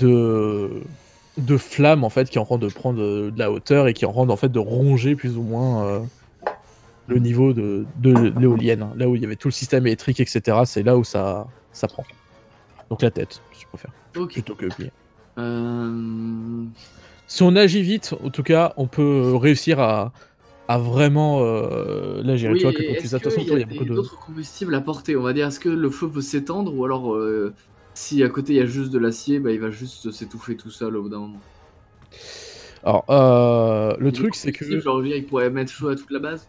De flammes en fait qui est en train de prendre de la hauteur et qui est en train en fait de ronger plus ou moins le niveau de l'éolienne. Là où il y avait tout le système électrique, etc. C'est là où ça prend. Donc la tête, si je préfère. Ok. Plutôt que le pied. Si on agit vite, en tout cas, on peut réussir à vraiment la gérer. Oui, Tu vois que quand tu est-ce de toute façon, qu'il il y y a a beaucoup de. d'autres combustibles à porter? On va dire, est-ce que le feu peut s'étendre ou alors si à côté il y a juste de l'acier, bah, il va juste s'étouffer tout seul au bout d'un moment? Alors, le truc, c'est que. Genre, il pourrait mettre feu à toute la base?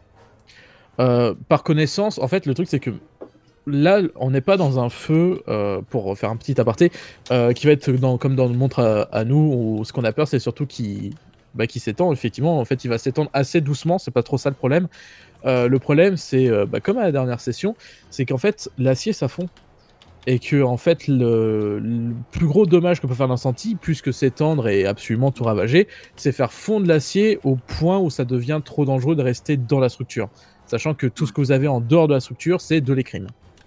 Par connaissance, en fait, le truc, c'est que là, on n'est pas dans un feu, pour faire un petit aparté, qui va être comme dans le montre à nous, où ce qu'on a peur, c'est surtout qu'il s'étend. Effectivement, en fait, il va s'étendre assez doucement, c'est pas trop ça le problème. Le problème, c'est, comme à la dernière session, c'est qu'en fait, l'acier, ça fond. Et que, en fait, le plus gros dommage que peut faire l'incendie, plus que s'étendre et absolument tout ravager, c'est faire fondre l'acier au point où ça devient trop dangereux de rester dans la structure. Sachant que tout ce que vous avez en dehors de la structure, c'est de l'écrime.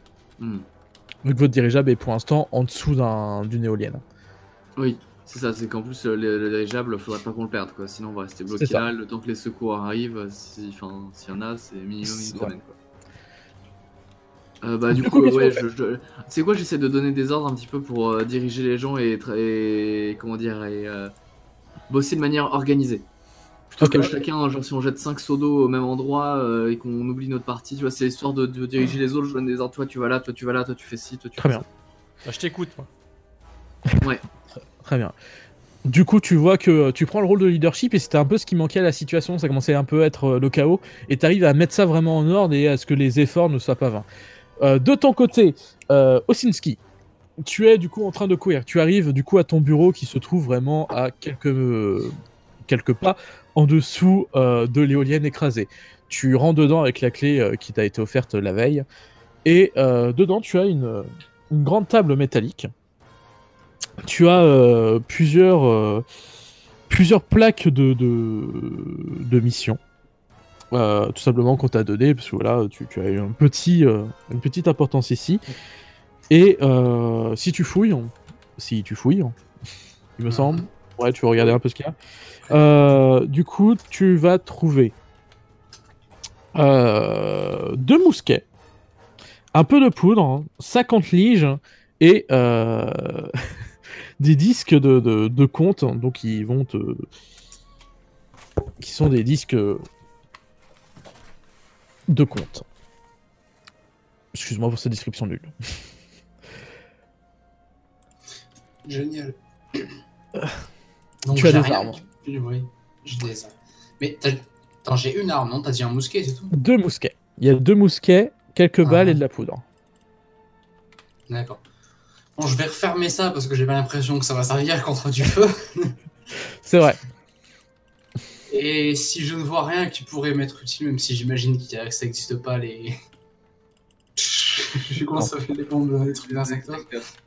Vu que votre dirigeable est pour l'instant en dessous d'une éolienne. Oui, c'est ça, c'est qu'en plus le dirigeable, faudrait pas qu'on le perde, quoi. Sinon on va rester bloqué ça. là, le temps que les secours arrivent, s'il y en a, c'est minimum une semaine, quoi. Bah du coup, ouais, c'est quoi, j'essaie de donner des ordres un petit peu pour diriger les gens et comment dire, et bosser de manière organisée. Plutôt que chacun, genre si on jette 5 seaux d'eau au même endroit et qu'on oublie notre partie, tu vois, c'est histoire de diriger les autres, je donne des ordres, toi tu vas là, toi tu vas là, toi tu fais ci, toi tu Très fais bien. Bah, je t'écoute, moi. ça. Ouais. Très bien. Du coup, tu vois que tu prends le rôle de leadership et c'était un peu ce qui manquait à la situation, ça commençait un peu à être le chaos, et tu arrives à mettre ça vraiment en ordre et à ce que les efforts ne soient pas vains. De ton côté, Osinski, tu es du coup en train de courir. Tu arrives du coup à ton bureau qui se trouve vraiment à quelques pas en dessous de l'éolienne écrasée. Tu rentres dedans avec la clé qui t'a été offerte la veille, et dedans tu as une grande table métallique. Tu as plusieurs plaques de mission. Tout simplement qu'on t'a donné, parce que voilà, tu as eu une petite importance ici. Et si tu fouilles, il me semble, ouais, tu vas regarder un peu ce qu'il y a. Du coup, tu vas trouver 2 mousquets, un peu de poudre, hein, 50 liges et des disques de compte, hein, donc qui sont des disques de compte. Excuse-moi pour cette description nulle. Génial. Donc Tu as j'ai des rien armes. Oui, j'ai des armes. Mais attends, j'ai une arme, non? T'as dit un mousquet, c'est tout? 2 mousquets. Il y a 2 mousquets, quelques balles et de la poudre. D'accord. Bon, je vais refermer ça parce que j'ai pas l'impression que ça va servir contre du feu. C'est vrai. Et si je ne vois rien qui pourrait m'être utile, même si j'imagine que ça n'existe pas, les. Je commence à faire des bombes, des trucs d'insecteurs.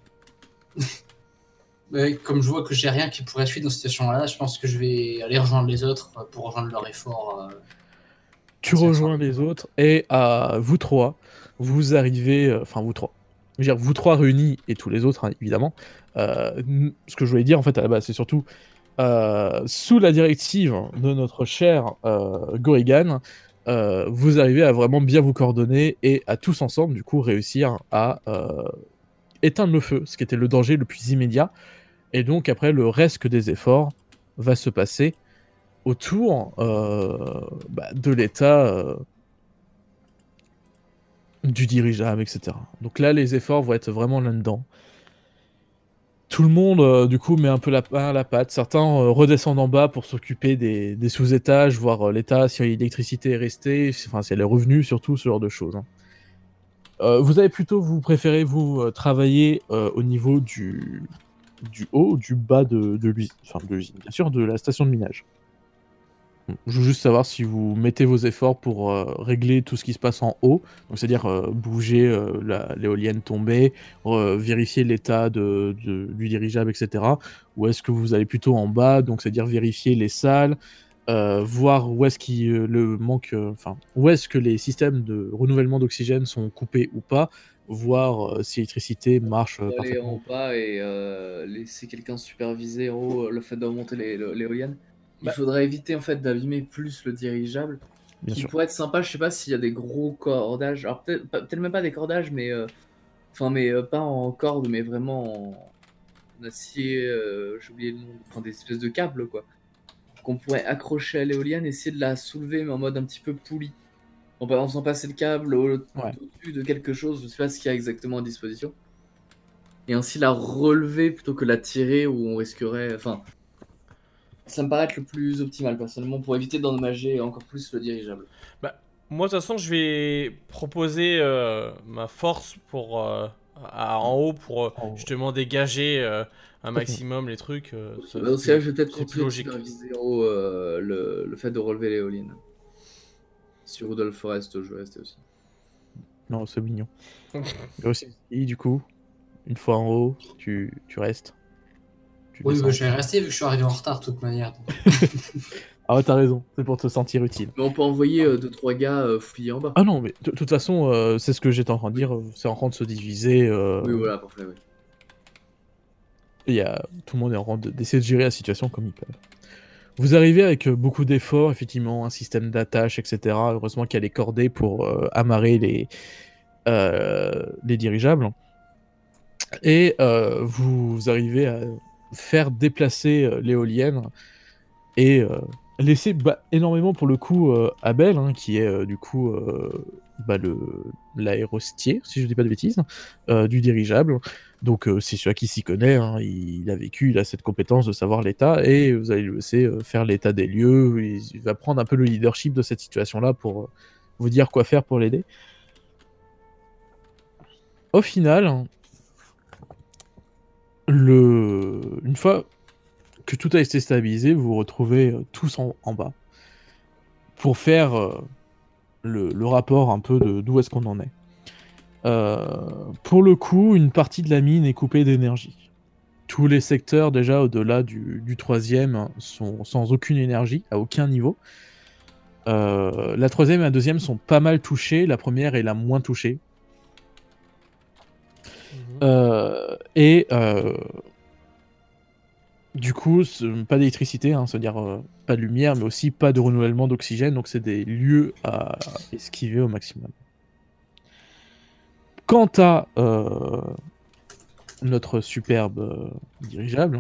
Mais comme je vois que j'ai rien qui pourrait être utile dans cette situation-là, je pense que je vais aller rejoindre les autres pour rejoindre leur effort. Tu rejoins les autres et vous trois, vous arrivez, enfin vous trois, je veux dire vous trois réunis et tous les autres hein, évidemment. Ce que je voulais dire en fait à la base, c'est surtout sous la directive de notre cher Gorrigan, vous arrivez à vraiment bien vous coordonner et à tous ensemble du coup réussir à éteindre le feu, ce qui était le danger le plus immédiat. Et donc après le reste des efforts va se passer autour de l'état du dirigeable, etc. Donc là, les efforts vont être vraiment là-dedans. Tout le monde, du coup, met un peu la main à la pâte. Certains redescendent en bas pour s'occuper des sous-étages, voir l'état, si l'électricité est restée, enfin, si elle est revenue, surtout, ce genre de choses. Hein. Vous préférez travailler au niveau du haut ou du bas de l'usine, enfin de l'usine, bien sûr, de la station de minage. Je veux juste savoir si vous mettez vos efforts pour régler tout ce qui se passe en haut, donc c'est-à-dire bouger l'éolienne tombée, vérifier l'état du dirigeable, etc. Ou est-ce que vous allez plutôt en bas, donc c'est-à-dire vérifier les salles, voir où est-ce qu'il le manque, où est-ce que les systèmes de renouvellement d'oxygène sont coupés ou pas, voir si l'électricité marche Aller parfaitement. en bas et laisser quelqu'un superviser en haut le fait de remonter l'éolienne. Il faudrait éviter en fait d'abîmer plus le dirigeable. Bien Qui sûr. pourrait être sympa, je sais pas s'il y a des gros cordages. Alors peut-être même pas des cordages, mais pas en corde, mais vraiment en acier. J'ai oublié le nom. Enfin des espèces de câbles quoi. Qu'on pourrait accrocher à l'éolienne, essayer de la soulever mais en mode un petit peu poulie. En faisant passer le câble au-dessus de quelque chose, je sais pas ce qu'il y a exactement à disposition. Et ainsi la relever plutôt que la tirer où on risquerait. Enfin, ça me paraît être le plus optimal personnellement pour éviter d'endommager encore plus le dirigeable. Moi, de toute façon, je vais proposer ma force pour en haut pour justement dégager un maximum les trucs. Dans ce cas, je vais peut-être c'est plus continuer de logique. superviser en haut le fait de relever l'éolienne. Si Rudolf Forest, je vais rester aussi. Non, c'est mignon. Et aussi, du coup, une fois en haut, tu restes. Oui, je vais rester vu que je suis arrivé en retard de toute manière. Ah ouais, t'as raison, c'est pour te sentir utile. Mais on peut envoyer 2-3 gars fouiller en bas. Ah non, mais de toute façon, c'est ce que j'étais en train de dire, c'est en train de se diviser. Oui, voilà, parfait, oui. Tout le monde est en train d'essayer de gérer la situation comme ils peuvent. Vous arrivez avec beaucoup d'efforts, effectivement, un système d'attache, etc. Heureusement qu'il y a les cordées pour amarrer les dirigeables. Et vous arrivez à faire déplacer l'éolienne et laisser énormément pour le coup Abel, hein, qui est du coup l'aérostier, si je dis pas de bêtises, du dirigeable. Donc c'est celui qui s'y connaît, hein, il a vécu, il a cette compétence de savoir l'état, et vous allez le laisser faire l'état des lieux, il va prendre un peu le leadership de cette situation-là pour vous dire quoi faire pour l'aider. Au final, une fois que tout a été stabilisé, vous vous retrouvez tous en bas pour faire le rapport un peu d'où est-ce qu'on en est. Pour le coup, une partie de la mine est coupée d'énergie. Tous les secteurs déjà au-delà du troisième sont sans aucune énergie, à aucun niveau. La troisième et la deuxième sont pas mal touchées, la première est la moins touchée. Du coup, pas d'électricité, hein, c'est-à-dire pas de lumière, mais aussi pas de renouvellement d'oxygène, donc c'est des lieux à esquiver au maximum. Quant à notre superbe dirigeable,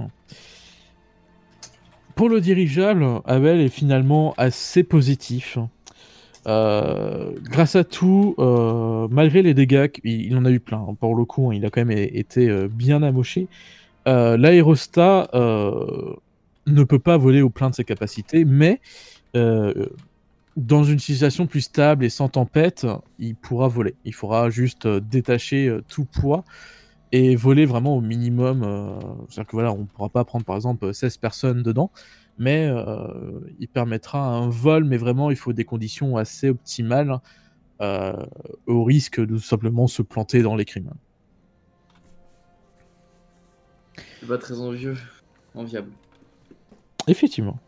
pour le dirigeable, Abel est finalement assez positif. Grâce à tout, malgré les dégâts, il en a eu plein, hein, pour le coup, hein, il a quand même été bien amoché. L'aérostat ne peut pas voler au plein de ses capacités, mais dans une situation plus stable et sans tempête, il pourra voler. Il faudra juste détacher tout poids et voler vraiment au minimum. C'est-à-dire que voilà, on ne pourra pas prendre par exemple 16 personnes dedans, mais il permettra un vol, mais vraiment il faut des conditions assez optimales, au risque de simplement se planter dans l'écrime. C'est pas très enviable. Effectivement.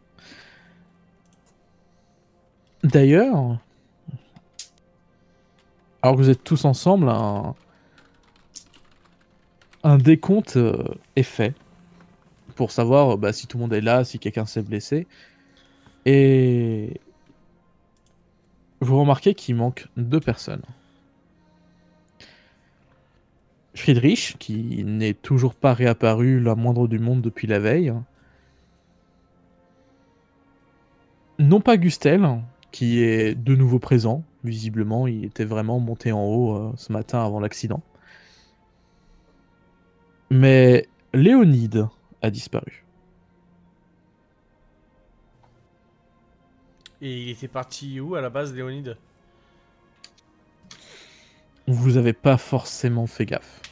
D'ailleurs, alors que vous êtes tous ensemble, un décompte est fait pour savoir si tout le monde est là, si quelqu'un s'est blessé. Et vous remarquez qu'il manque 2 personnes. Friedrich, qui n'est toujours pas réapparu la moindre du monde depuis la veille. Non pas Gustel, qui est de nouveau présent. Visiblement, il était vraiment monté en haut ce matin avant l'accident. Mais Léonide a disparu. Et il était parti où à la base, Léonide? Vous avez pas forcément fait gaffe.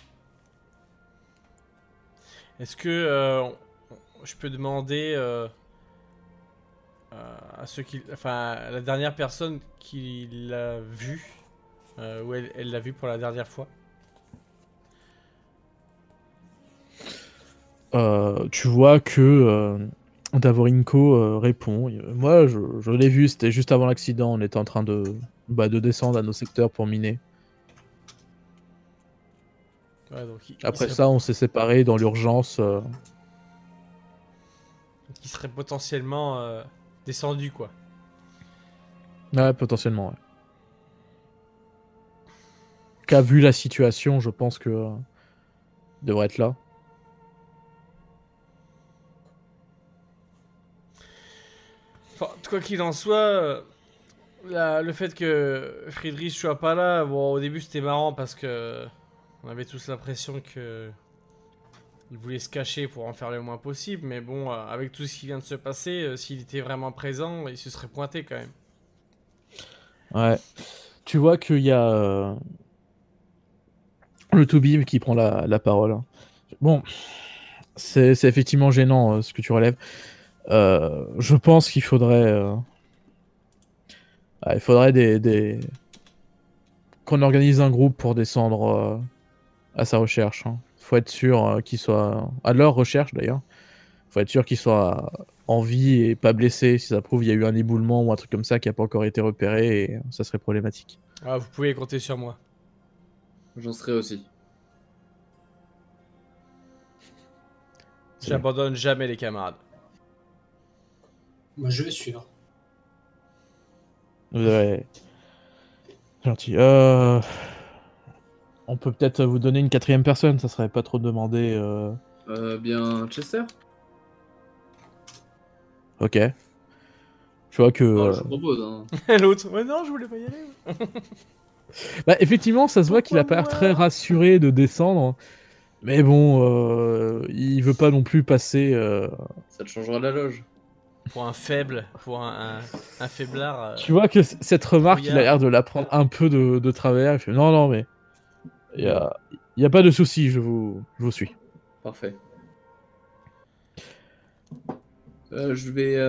Est-ce que je peux demander à ceux qui, enfin, à la dernière personne qui l'a vu, où elle l'a vu pour la dernière fois? Tu vois que Davorinko répond. Moi, je l'ai vu, c'était juste avant l'accident. On était en train de descendre à nos secteurs pour miner. Ouais, donc Après ça, on s'est séparés dans l'urgence. Qui serait potentiellement descendu, quoi. Ouais, potentiellement, ouais. Qu'a vu la situation, je pense que devrait être là. Enfin, quoi qu'il en soit, le fait que Friedrich soit pas là, bon, au début c'était marrant parce que on avait tous l'impression que il voulait se cacher pour en faire le moins possible, mais bon, avec tout ce qui vient de se passer, s'il était vraiment présent, il se serait pointé quand même. Ouais. Tu vois qu'il y a le Toubib qui prend la parole. Bon, c'est effectivement gênant ce que tu relèves. Je pense qu'il faudrait... il faudrait qu'on organise un groupe pour descendre à sa recherche. Hein. Faut être sûr qu'il soit... À leur recherche d'ailleurs. Faut être sûr qu'il soit en vie et pas blessé. Si ça prouve il y a eu un éboulement ou un truc comme ça qui n'a pas encore été repéré, et ça serait problématique. Ah, vous pouvez compter sur moi. J'en serai aussi. J'abandonne jamais les camarades. Moi, je vais suivre. Vous avez... Gentil. On peut peut-être vous donner une 4e personne, ça serait pas trop demandé. Bien Chester. Ok. Je vois que... Oh, je propose, hein. L'autre, ouais, non, je voulais pas y aller. Bah, effectivement, ça se voit qu'il a pas l'air très rassuré de descendre. Mais bon, il veut pas non plus passer... Ça te changera la loge. Pour un faible, pour un faiblard. Tu vois que cette remarque, il a l'air de la prendre un peu de travers. Il fait non, non, mais il y a pas de souci, je vous suis. Parfait. Je vais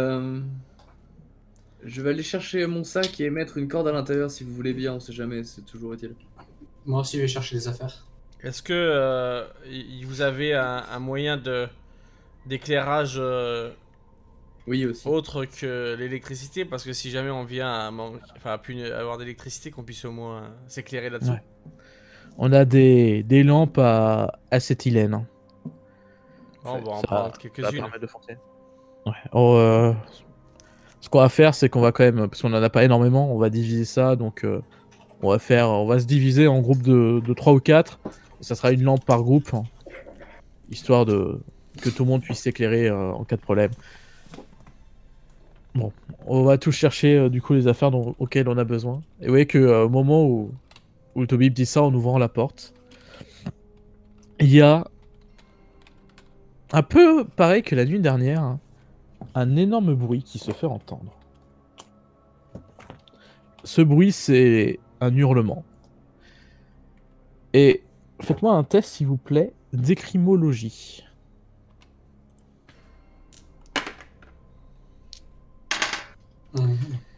aller chercher mon sac et mettre une corde à l'intérieur si vous voulez bien, on sait jamais, c'est toujours utile. Moi aussi, je vais chercher des affaires. Est-ce que vous avez un moyen d'éclairage Oui, aussi. autre que l'électricité? Parce que si jamais on vient à plus avoir d'électricité, qu'on puisse au moins s'éclairer là-dessus. Ouais. On a des lampes à acétylène. Hein. Bon, on va en Ça prendre quelques-unes. permet de fonctionner. Ouais. Ce qu'on va faire, c'est qu'on va quand même, parce qu'on en a pas énormément, on va diviser ça. Donc, On va se diviser en groupes de 3 ou 4. Et ça sera une lampe par groupe, hein, histoire que tout le monde puisse s'éclairer en cas de problème. Bon, on va tous chercher du coup les affaires auxquelles on a besoin. Et vous voyez que au moment où le Tobib dit ça en ouvrant la porte, il y a un peu pareil que la nuit dernière, hein, un énorme bruit qui se fait entendre. Ce bruit, c'est un hurlement. Et faites-moi un test, s'il vous plaît, d'écrimologie. Mhm.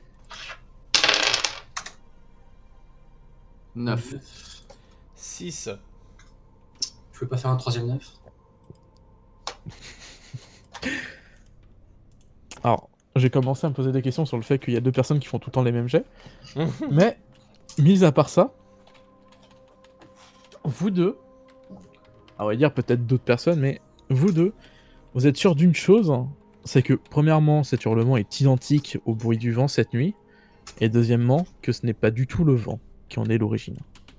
9. 6. Je peux pas faire un troisième 9? Alors, j'ai commencé à me poser des questions sur le fait qu'il y a 2 personnes qui font tout le temps les mêmes jets. Mais, mis à part ça, vous deux, on va dire peut-être d'autres personnes, mais vous deux, vous êtes sûr d'une chose, hein, c'est que premièrement, cet hurlement est identique au bruit du vent cette nuit, et deuxièmement, que ce n'est pas du tout le vent qui en est l'origine.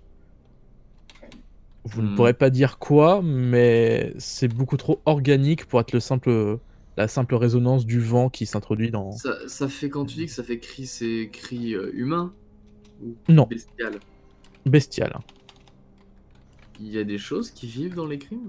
Vous ne pourrez pas dire quoi, mais c'est beaucoup trop organique pour être la simple résonance du vent qui s'introduit dans... Ça fait, quand tu dis que ça fait cri, c'est cri humain ou Non. bestial? Bestial. Il y a des choses qui vivent dans les crimes?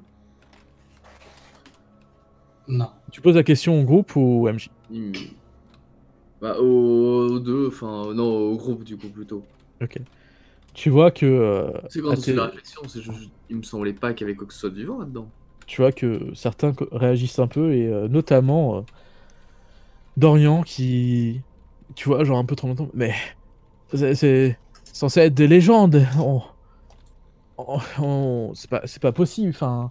Non. Tu poses la question au groupe ou au MJ? Bah, aux deux, enfin, non, au groupe du coup plutôt. Ok. Tu vois que... C'est quand on fait la réflexion, il me semblait pas qu'il y avait quoi que ce soit de vivant là-dedans. tu vois que certains réagissent un peu, et notamment Dorian qui... Tu vois, genre un peu trop longtemps, mais c'est censé être des légendes. C'est pas possible, enfin...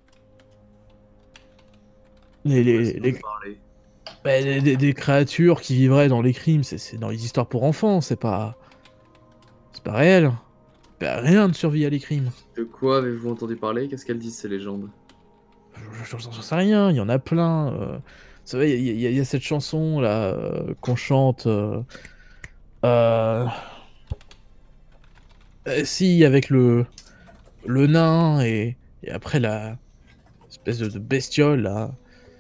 Des créatures qui vivraient dans les crimes, c'est dans les histoires pour enfants, c'est pas réel. Rien ne survit à les crimes. De quoi avez-vous entendu parler? Qu'est-ce qu'elles disent ces légendes? J'en sais rien, il y en a plein. Vous savez, il y a cette chanson là qu'on chante. Si, avec le nain et après la espèce de bestiole là.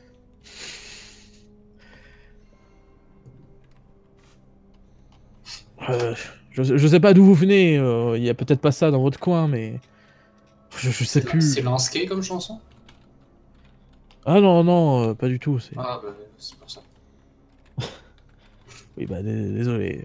Je sais pas d'où vous venez, il y a peut-être pas ça dans votre coin, mais je sais plus. C'est Lansqué comme chanson? Ah non, pas du tout. Ah bah c'est pour ça. Oui, bah désolé.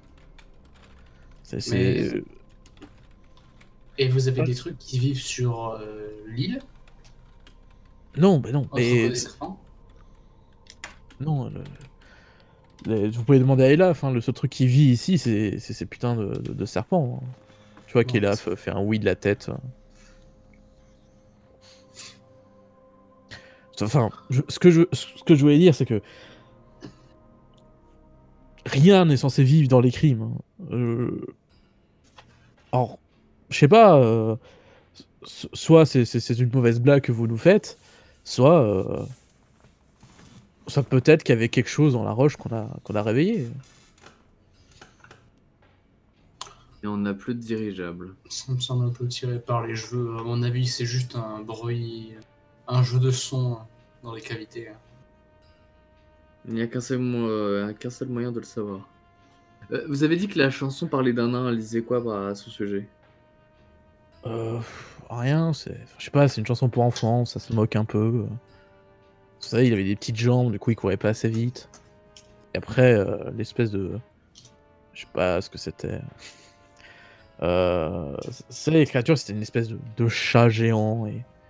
Mais- Et vous avez des trucs qui vivent sur l'île? Non, bah non. Autre Mais que des serpents? non, vous pouvez demander à Elaf, hein, le seul truc qui vit ici, c'est ces putains de serpents, hein. Tu vois qu'Elaf fait un oui de la tête. Enfin, ce que je voulais dire, c'est que rien n'est censé vivre dans les crimes, hein. Alors, je sais pas, soit c'est une mauvaise blague que vous nous faites, soit peut-être qu'il y avait quelque chose dans la roche qu'on a réveillé. Et on n'a plus de dirigeable. Ça me semble un peu tiré par les cheveux. À mon avis, c'est juste un bruit, un jeu de son dans les cavités. Il n'y a qu'un seul moyen de le savoir. Vous avez dit que la chanson parlait d'un nain, elle disait quoi à ce sujet? Rien, je sais pas, c'est une chanson pour enfants, ça se moque un peu. Vous savez, il avait des petites jambes, du coup il courait pas assez vite. Et après, l'espèce de... Je sais pas ce que c'était. Les créatures, c'était une espèce de chat géant,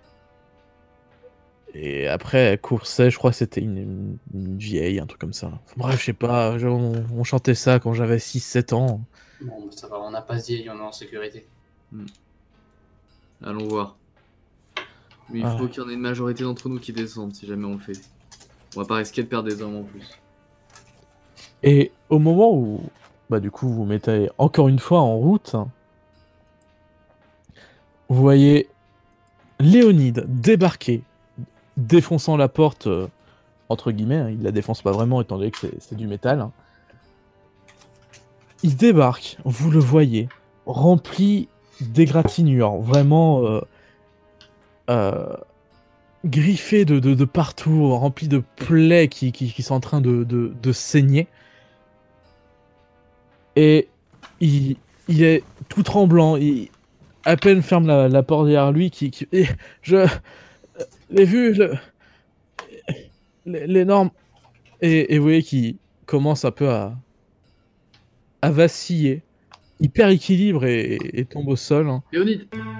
et après elle coursait, je crois que c'était une vieille, un truc comme ça. Enfin, bref, je sais pas, on chantait ça quand j'avais 6-7 ans. Bon, ça va, on n'a pas dit, on est en sécurité. Allons voir. Mais il faut qu'il y en ait une majorité d'entre nous qui descendent si jamais on le fait. On va pas risquer de perdre des hommes en plus. Et au moment où, bah du coup, vous mettez encore une fois en route, vous voyez Léonide débarquer, défonçant la porte, entre guillemets, hein, il la défonce pas vraiment étant donné que c'est du métal. Hein. Il débarque, vous le voyez, rempli d'égratignures, vraiment griffé de partout, rempli de plaies qui sont en train de saigner. Et il est tout tremblant, il à peine ferme la porte derrière lui, et je l'ai vu, les normes. Et vous voyez qu'il commence un peu à vaciller. Il perd équilibre et tombe au sol. Hein. Léonide,